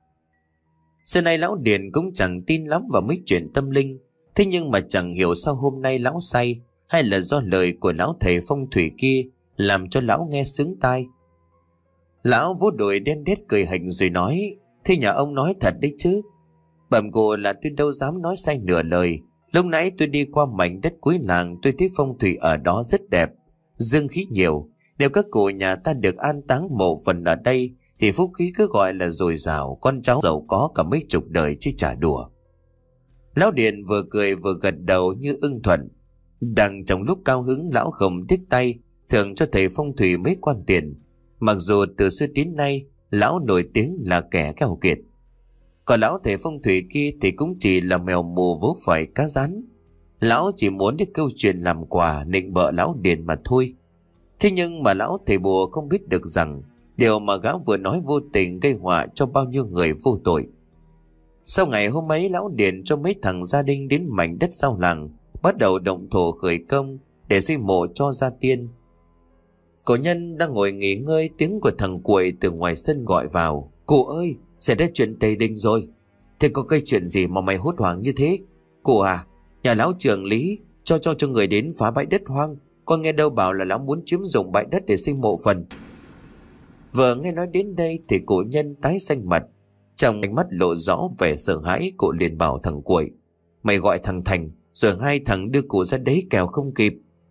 Xưa nay lão Điền cũng chẳng tin lắm vào mấy chuyện tâm linh, thế nhưng mà chẳng hiểu sao hôm nay lão say, hay là do lời của lão thầy phong thủy kia làm cho lão nghe sướng tai. Lão vỗ đùi đen đét cười hạnh rồi nói: Thế nhà ông nói thật đấy chứ? Bẩm cụ là tôi đâu dám nói sai nửa lời. Lúc nãy tôi đi qua mảnh đất cuối làng, tôi thấy phong thủy ở đó rất đẹp, dương khí nhiều. Nếu các cụ nhà ta được an táng mộ phần ở đây thì phúc khí cứ gọi là dồi dào, con cháu giàu có cả mấy chục đời chứ chả đùa. Lão Điền vừa cười vừa gật đầu như ưng thuận. Đang trong lúc cao hứng, lão không tiếc tay thưởng cho thầy phong thủy mấy quan tiền. Mặc dù từ xưa đến nay lão nổi tiếng là kẻ keo kiệt, còn lão thầy phong thủy kia thì cũng chỉ là mèo mù vớ phải cá rán. Lão chỉ muốn đi câu chuyện làm quà nịnh bợ lão Điền mà thôi. Thế nhưng mà lão thầy bùa không biết được rằng điều mà gã vừa nói vô tình gây họa cho bao nhiêu người vô tội. Sau ngày hôm ấy, lão Điền cho mấy thằng gia đình đến mảnh đất sau làng, bắt đầu động thổ khởi công để xây mộ cho gia tiên. Cổ Nhân đang ngồi nghỉ ngơi, tiếng của thằng Quậy từ ngoài sân gọi vào: Cụ ơi, xảy ra chuyện tày đình rồi. Thế có cái chuyện gì mà mày hốt hoảng như thế? Cụ à, nhà lão trưởng Lý cho cho cho người đến phá bãi đất hoang. Con nghe đâu bảo là lão muốn chiếm dụng bãi đất để xây mộ phần. Vừa nghe nói đến đây thì cụ Nhân tái xanh mặt, trong ánh mắt lộ rõ vẻ sợ hãi. Cụ liền bảo thằng Cuội: mày gọi thằng Thành, rồi hai thằng đưa cụ ra đấy kẻo không kịp.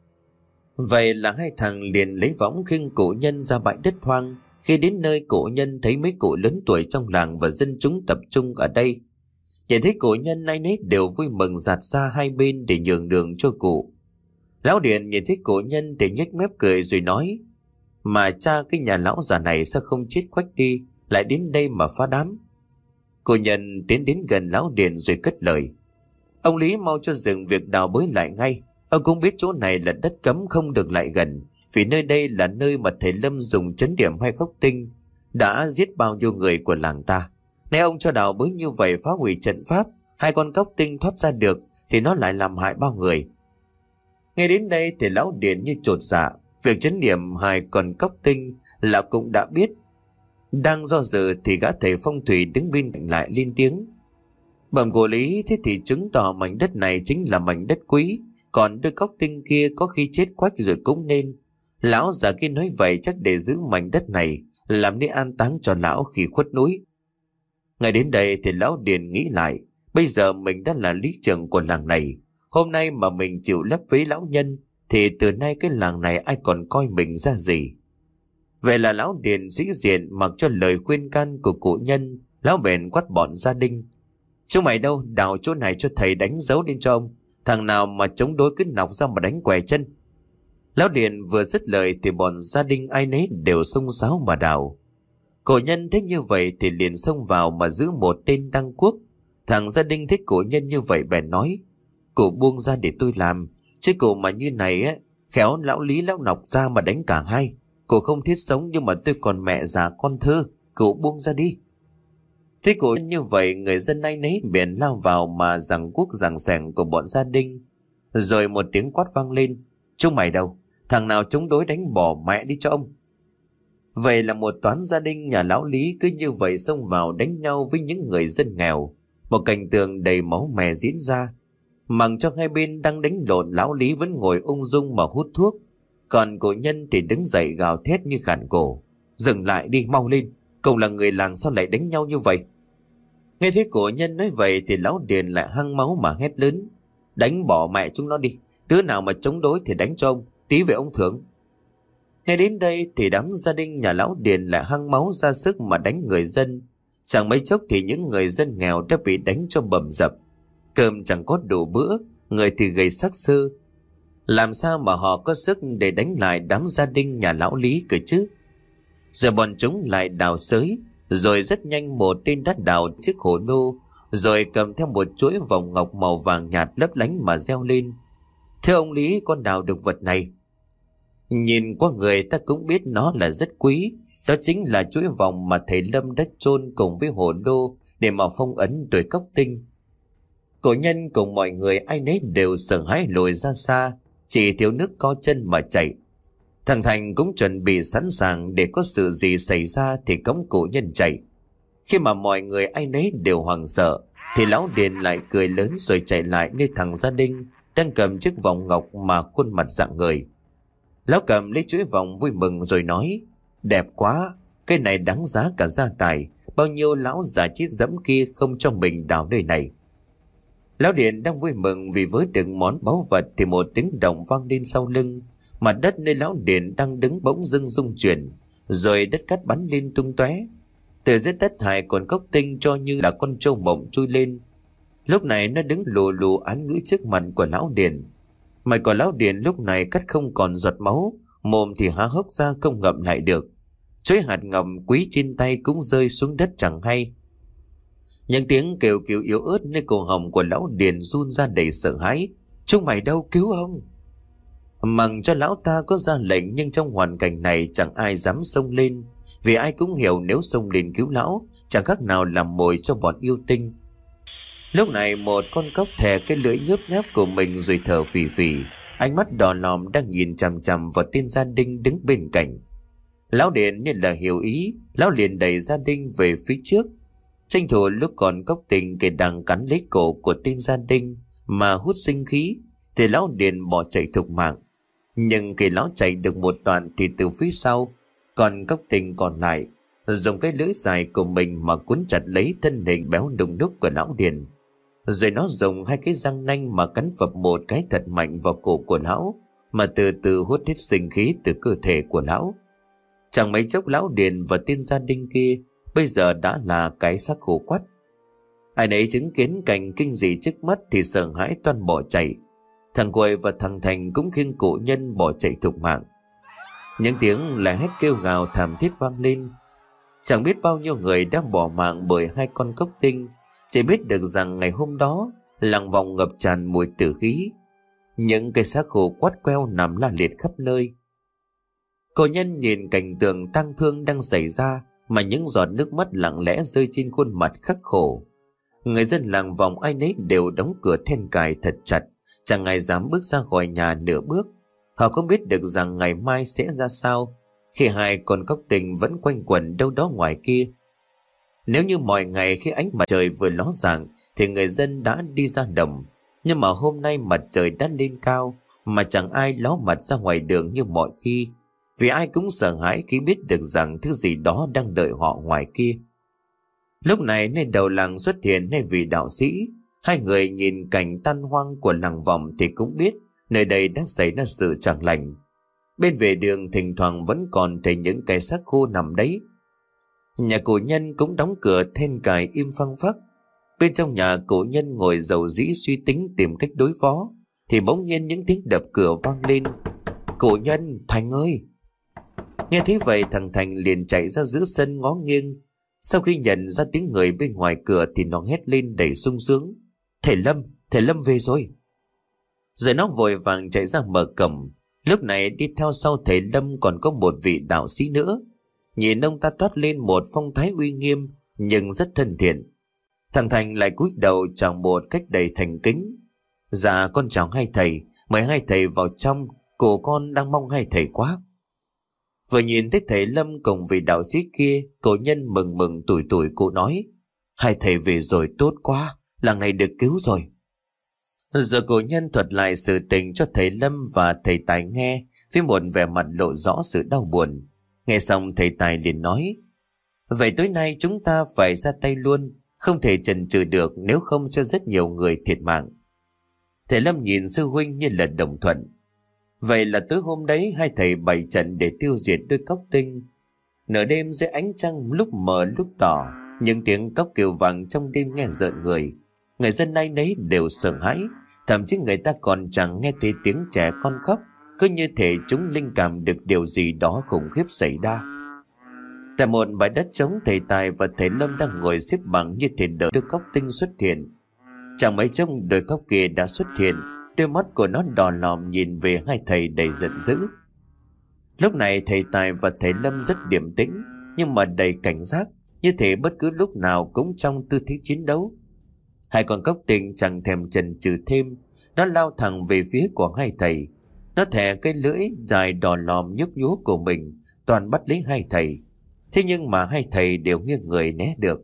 Vậy là hai thằng liền lấy võng khiêng cụ Nhân ra bãi đất hoang. Khi đến nơi, cụ Nhân thấy mấy cụ lớn tuổi trong làng và dân chúng tập trung ở đây. Nhìn thấy cụ Nhân, ai nấy đều vui mừng dạt ra hai bên để nhường đường cho cụ. Lão Điền nhìn thấy cụ Nhân thì nhếch mép cười rồi nói: mà cha cái nhà lão già này sao không chết quách đi, lại đến đây mà phá đám. Cụ Nhân tiến đến gần lão Điền rồi cất lời: ông Lý mau cho dừng việc đào bới lại ngay. Ông cũng biết chỗ này là đất cấm, không được lại gần, vì nơi đây là nơi mà thầy Lâm dùng trấn điểm hai gốc tinh đã giết bao nhiêu người của làng ta. Nếu ông cho đào bới như vậy, phá hủy trận pháp, hai con cóc tinh thoát ra được thì nó lại làm hại bao người. Nghe đến đây thì lão Điền như chột dạ. Việc trấn điểm hai con cóc tinh là cũng đã biết. Đang do dự thì gã thầy phong thủy đứng bên cạnh lại lên tiếng: bẩm của Lý, thế thì chứng tỏ mảnh đất này chính là mảnh đất quý, còn đôi cóc tinh kia có khi chết quách rồi cũng nên. Lão già kia nói vậy chắc để giữ mảnh đất này làm nơi an táng cho lão khi khuất núi. Ngay đến đây thì lão Điền nghĩ lại, bây giờ mình đã là lý trưởng của làng này, hôm nay mà mình chịu lấp với lão nhân thì từ nay cái làng này ai còn coi mình ra gì. Vậy là lão Điền sĩ diện mặc cho lời khuyên can của cụ Nhân. Lão bèn quát bọn gia đình: chúng mày đâu, đào chỗ này cho thầy đánh dấu lên cho ông. Thằng nào mà chống đối cứ nọc ra mà đánh què chân. Lão Điền vừa dứt lời thì bọn gia đình ai nấy đều xông xáo mà đào. Cổ Nhân thấy như vậy thì liền xông vào mà giữ một tên Đăng Quốc. Thằng gia đình thích cổ Nhân như vậy bèn nói: cụ buông ra để tôi làm, chứ cụ mà như này á, khéo lão Lý lão Nọc ra mà đánh cả hai. Cụ không thiết sống nhưng mà tôi còn mẹ già con thơ, cụ buông ra đi. Thế cụ như vậy, người dân ai nấy bèn lao vào mà giằng cuốc giằng xẻng của bọn gia đình. Rồi một tiếng quát vang lên: chúng mày đâu, thằng nào chống đối đánh bỏ mẹ đi cho ông. Vậy là một toán gia đình nhà lão Lý cứ như vậy xông vào đánh nhau với những người dân nghèo. Một cảnh tượng đầy máu me diễn ra. Mặc cho hai bên đang đánh lộn, lão Lý vẫn ngồi ung dung mà hút thuốc, còn cụ Nhân thì đứng dậy gào thét như khản cổ: dừng lại đi, mau lên, cậu là người làng sao lại đánh nhau như vậy. Nghe thấy cụ Nhân nói vậy thì lão Điền lại hăng máu mà hét lớn: đánh bỏ mẹ chúng nó đi, đứa nào mà chống đối thì đánh cho ông, tí về ông thưởng. Nghe đến đây thì đám gia đình nhà lão Điền lại hăng máu ra sức mà đánh người dân. Chẳng mấy chốc thì những người dân nghèo đã bị đánh cho bầm dập. Cơm chẳng có đủ bữa, người thì gầy xác xơ. Làm sao mà họ có sức để đánh lại đám gia đình nhà lão Lý cơ chứ. Rồi bọn chúng lại đào xới. Rồi rất nhanh một tên đã đào chiếc hồ lô, rồi cầm theo một chuỗi vòng ngọc màu vàng nhạt lấp lánh mà reo lên: thưa ông Lý, con đào được vật này. Nhìn qua người ta cũng biết nó là rất quý. Đó chính là chuỗi vòng mà thầy Lâm đã chôn cùng với hồ lô để mà phong ấn đôi cóc tinh. Cổ Nhân cùng mọi người ai nấy đều sợ hãi lùi ra xa, chỉ thiếu nước co chân mà chạy. Thằng Thành cũng chuẩn bị sẵn sàng để có sự gì xảy ra thì cõng cụ Nhân chạy. Khi mà mọi người ai nấy đều hoảng sợ thì lão Điền lại cười lớn rồi chạy lại nơi thằng gia đình đang cầm chiếc vòng ngọc mà khuôn mặt rạng ngời. Lão cầm lấy chuỗi vòng vui mừng rồi nói: đẹp quá, cái này đáng giá cả gia tài, bao nhiêu lão già chết dẫm kia không cho mình đào nơi này. Lão Điền đang vui mừng vì với được món báu vật thì một tiếng động vang lên sau lưng. Mặt đất nơi lão Điền đang đứng bỗng dưng rung chuyển, rồi đất cát bắn lên tung tóe. Từ dưới đất hai con cóc tinh cho như là con trâu mộng chui lên. Lúc này nó đứng lù lù án ngữ trước mặt của lão Điền. Mặt của lão Điền lúc này cắt không còn giọt máu, mồm thì há hốc ra không ngậm lại được. Chuỗi hạt ngầm quý trên tay cũng rơi xuống đất chẳng hay. Những tiếng kêu cứu yếu ớt nơi cổ họng của lão Điền run ra đầy sợ hãi: chúng mày đâu, cứu ông. Mặc cho lão ta có ra lệnh nhưng trong hoàn cảnh này chẳng ai dám xông lên, vì ai cũng hiểu nếu xông lên cứu lão chẳng khác nào làm mồi cho bọn yêu tinh. Lúc này một con cóc thè cái lưỡi nhớp nháp của mình rồi thở phì phì, ánh mắt đỏ lòm đang nhìn chằm chằm vào tên gia đình đứng bên cạnh. Lão Điền như là hiểu ý, lão liền đẩy gia đình về phía trước, tranh thủ lúc còn cóc tình kề đang cắn lấy cổ của tên gia đình mà hút sinh khí thì lão Điền bỏ chạy thục mạng. Nhưng khi lão chạy được một đoạn thì từ phía sau, còn cóc tinh còn lại dùng cái lưỡi dài của mình mà cuốn chặt lấy thân hình béo đùng đúc của lão Điền. Rồi nó dùng hai cái răng nanh mà cắn phập một cái thật mạnh vào cổ của lão, mà từ từ hút hết sinh khí từ cơ thể của lão. Chẳng mấy chốc lão Điền và tên gia đình kia bây giờ đã là cái xác khô quắt. Ai nấy chứng kiến cảnh kinh dị trước mắt thì sợ hãi toan bỏ chạy. Thằng Quầy và thằng Thành cũng khiêng cụ Nhân bỏ chạy thục mạng. Những tiếng la hét kêu gào thảm thiết vang lên. Chẳng biết bao nhiêu người đã bỏ mạng bởi hai con cóc tinh. Chỉ biết được rằng ngày hôm đó làng vòng ngập tràn mùi tử khí. Những cây xác khô quắt queo nằm la liệt khắp nơi. Cô Nhân nhìn cảnh tượng tang thương đang xảy ra mà những giọt nước mắt lặng lẽ rơi trên khuôn mặt khắc khổ. Người dân làng vòng ai nấy đều đóng cửa then cài thật chặt, chẳng ai dám bước ra khỏi nhà nửa bước. Họ không biết được rằng ngày mai sẽ ra sao khi hai con cóc tinh vẫn quanh quẩn đâu đó ngoài kia. Nếu như mọi ngày khi ánh mặt trời vừa ló dạng thì người dân đã đi ra đồng, nhưng mà hôm nay mặt trời đã lên cao mà chẳng ai ló mặt ra ngoài đường như mọi khi, vì ai cũng sợ hãi khi biết được rằng thứ gì đó đang đợi họ ngoài kia. Lúc này nơi đầu làng xuất hiện hai vị đạo sĩ. Hai người nhìn cảnh tan hoang của làng vòng thì cũng biết nơi đây đã xảy ra sự chẳng lành. Bên vệ đường thỉnh thoảng vẫn còn thấy những cái xác khô nằm đấy. Nhà cụ Nhân cũng đóng cửa then cài im phăng phắc. Bên trong nhà cụ Nhân ngồi dầu dĩ suy tính tìm cách đối phó thì bỗng nhiên những tiếng đập cửa vang lên. Cụ Nhân, Thành ơi! Nghe thấy vậy thằng Thành liền chạy ra giữa sân ngó nghiêng. Sau khi nhận ra tiếng người bên ngoài cửa thì nó hét lên đầy sung sướng. Thầy Lâm, thầy Lâm về rồi. Rồi nó vội vàng chạy ra mở cổng. Lúc này đi theo sau thầy Lâm còn có một vị đạo sĩ nữa. Nhìn ông ta toát lên một phong thái uy nghiêm nhưng rất thân thiện. Thằng Thành lại cúi đầu chào một cách đầy thành kính. Dạ con chào hai thầy, mời hai thầy vào trong, cụ con đang mong hai thầy quá. Vừa nhìn thấy thầy Lâm cùng vị đạo sĩ kia, cụ Nhân mừng mừng tủi tủi cụ nói: hai thầy về rồi tốt quá, làng này được cứu rồi. Giờ cụ Nhân thuật lại sự tình cho thầy Lâm và thầy Tài nghe với một vẻ mặt lộ rõ sự đau buồn. Nghe xong thầy Tài liền nói: vậy tối nay chúng ta phải ra tay luôn, không thể chần chừ được, nếu không sẽ rất nhiều người thiệt mạng. Thầy Lâm nhìn sư huynh như là đồng thuận. Vậy là tối hôm đấy hai thầy bày trận để tiêu diệt đôi cóc tinh. Nửa đêm dưới ánh trăng lúc mờ lúc tỏ, những tiếng cóc kêu vang trong đêm nghe rợn người. Người dân ai nấy đều sợ hãi, thậm chí người ta còn chẳng nghe thấy tiếng trẻ con khóc, cứ như thể chúng linh cảm được điều gì đó khủng khiếp xảy ra. Tại một bãi đất trống, thầy Tài và thầy Lâm đang ngồi xếp bằng như thể đợi đôi cóc tinh xuất hiện. Chẳng mấy chốc đôi cóc kia đã xuất hiện, đôi mắt của nó đỏ lòm nhìn về hai thầy đầy giận dữ. Lúc này thầy Tài và thầy Lâm rất điềm tĩnh nhưng mà đầy cảnh giác, như thể bất cứ lúc nào cũng trong tư thế chiến đấu. Hai con cóc tinh chẳng thèm chần chừ thêm, nó lao thẳng về phía của hai thầy. Nó thè cái lưỡi dài đỏ lòm nhấp nhúa của mình toàn bắt lấy hai thầy. Thế nhưng mà hai thầy đều nghiêng người né được.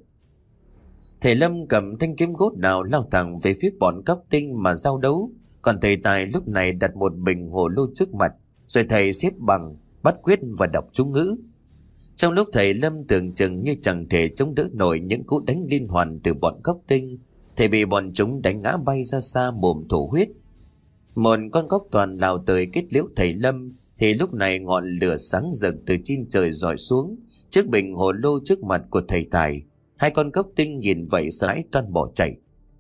Thầy Lâm cầm thanh kiếm gốt đào lao thẳng về phía bọn cóc tinh mà giao đấu. Còn thầy Tài lúc này đặt một bình hồ lô trước mặt, rồi thầy xếp bằng, bắt quyết và đọc chú ngữ. Trong lúc thầy Lâm tưởng chừng như chẳng thể chống đỡ nổi những cú đánh liên hoàn từ bọn cóc tinh, thầy bị bọn chúng đánh ngã bay ra xa mồm thổ huyết. Một con cóc toàn lao tới kết liễu thầy Lâm, thì lúc này ngọn lửa sáng rực từ trên trời rọi xuống chiếc bình hồ lô trước mặt của thầy Tài. Hai con cóc tinh nhìn vậy sợ hãi toan bỏ chạy.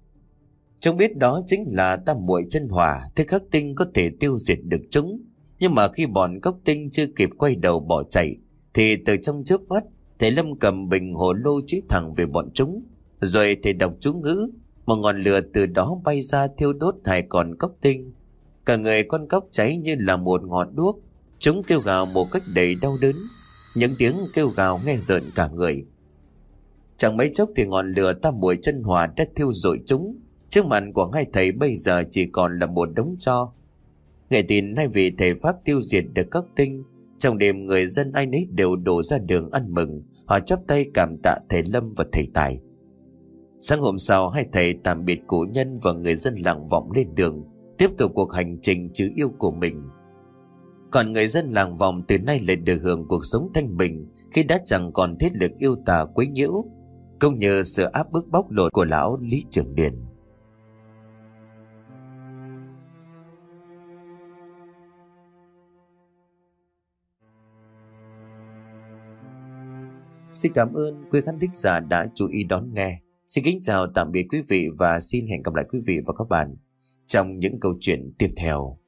Chúng biết đó chính là tam muội chân hỏa, thế khắc tinh có thể tiêu diệt được chúng. Nhưng mà khi bọn cóc tinh chưa kịp quay đầu bỏ chạy, thì từ trong chớp mắt, thầy Lâm cầm bình hồ lô chỉ thẳng về bọn chúng. Rồi thầy đọc chú ngữ, một ngọn lửa từ đó bay ra thiêu đốt hai con cóc tinh. Cả người con cóc cháy như là một ngọn đuốc. Chúng kêu gào một cách đầy đau đớn, những tiếng kêu gào nghe rợn cả người. Chẳng mấy chốc thì ngọn lửa tam muội chân hỏa đã thiêu rụi chúng. Trước mặt của hai thầy bây giờ chỉ còn là một đống tro. Nghe tin hai vị thầy pháp tiêu diệt được cóc tinh, trong đêm người dân ai nấy đều đổ ra đường ăn mừng. Họ chắp tay cảm tạ thầy Lâm và thầy Tài. Sáng hôm sau, hai thầy tạm biệt cụ Nhân và người dân làng vọng lên đường, tiếp tục cuộc hành trình trừ yêu của mình. Còn người dân làng Vòng từ nay lại được hưởng cuộc sống thanh bình khi đã chẳng còn thế lực yêu tà quấy nhiễu, cũng như sự áp bức bóc lột của lão Lý Trường Điền. Xin cảm ơn quý khán thính giả đã chú ý đón nghe. Xin kính chào tạm biệt quý vị và xin hẹn gặp lại quý vị và các bạn trong những câu chuyện tiếp theo.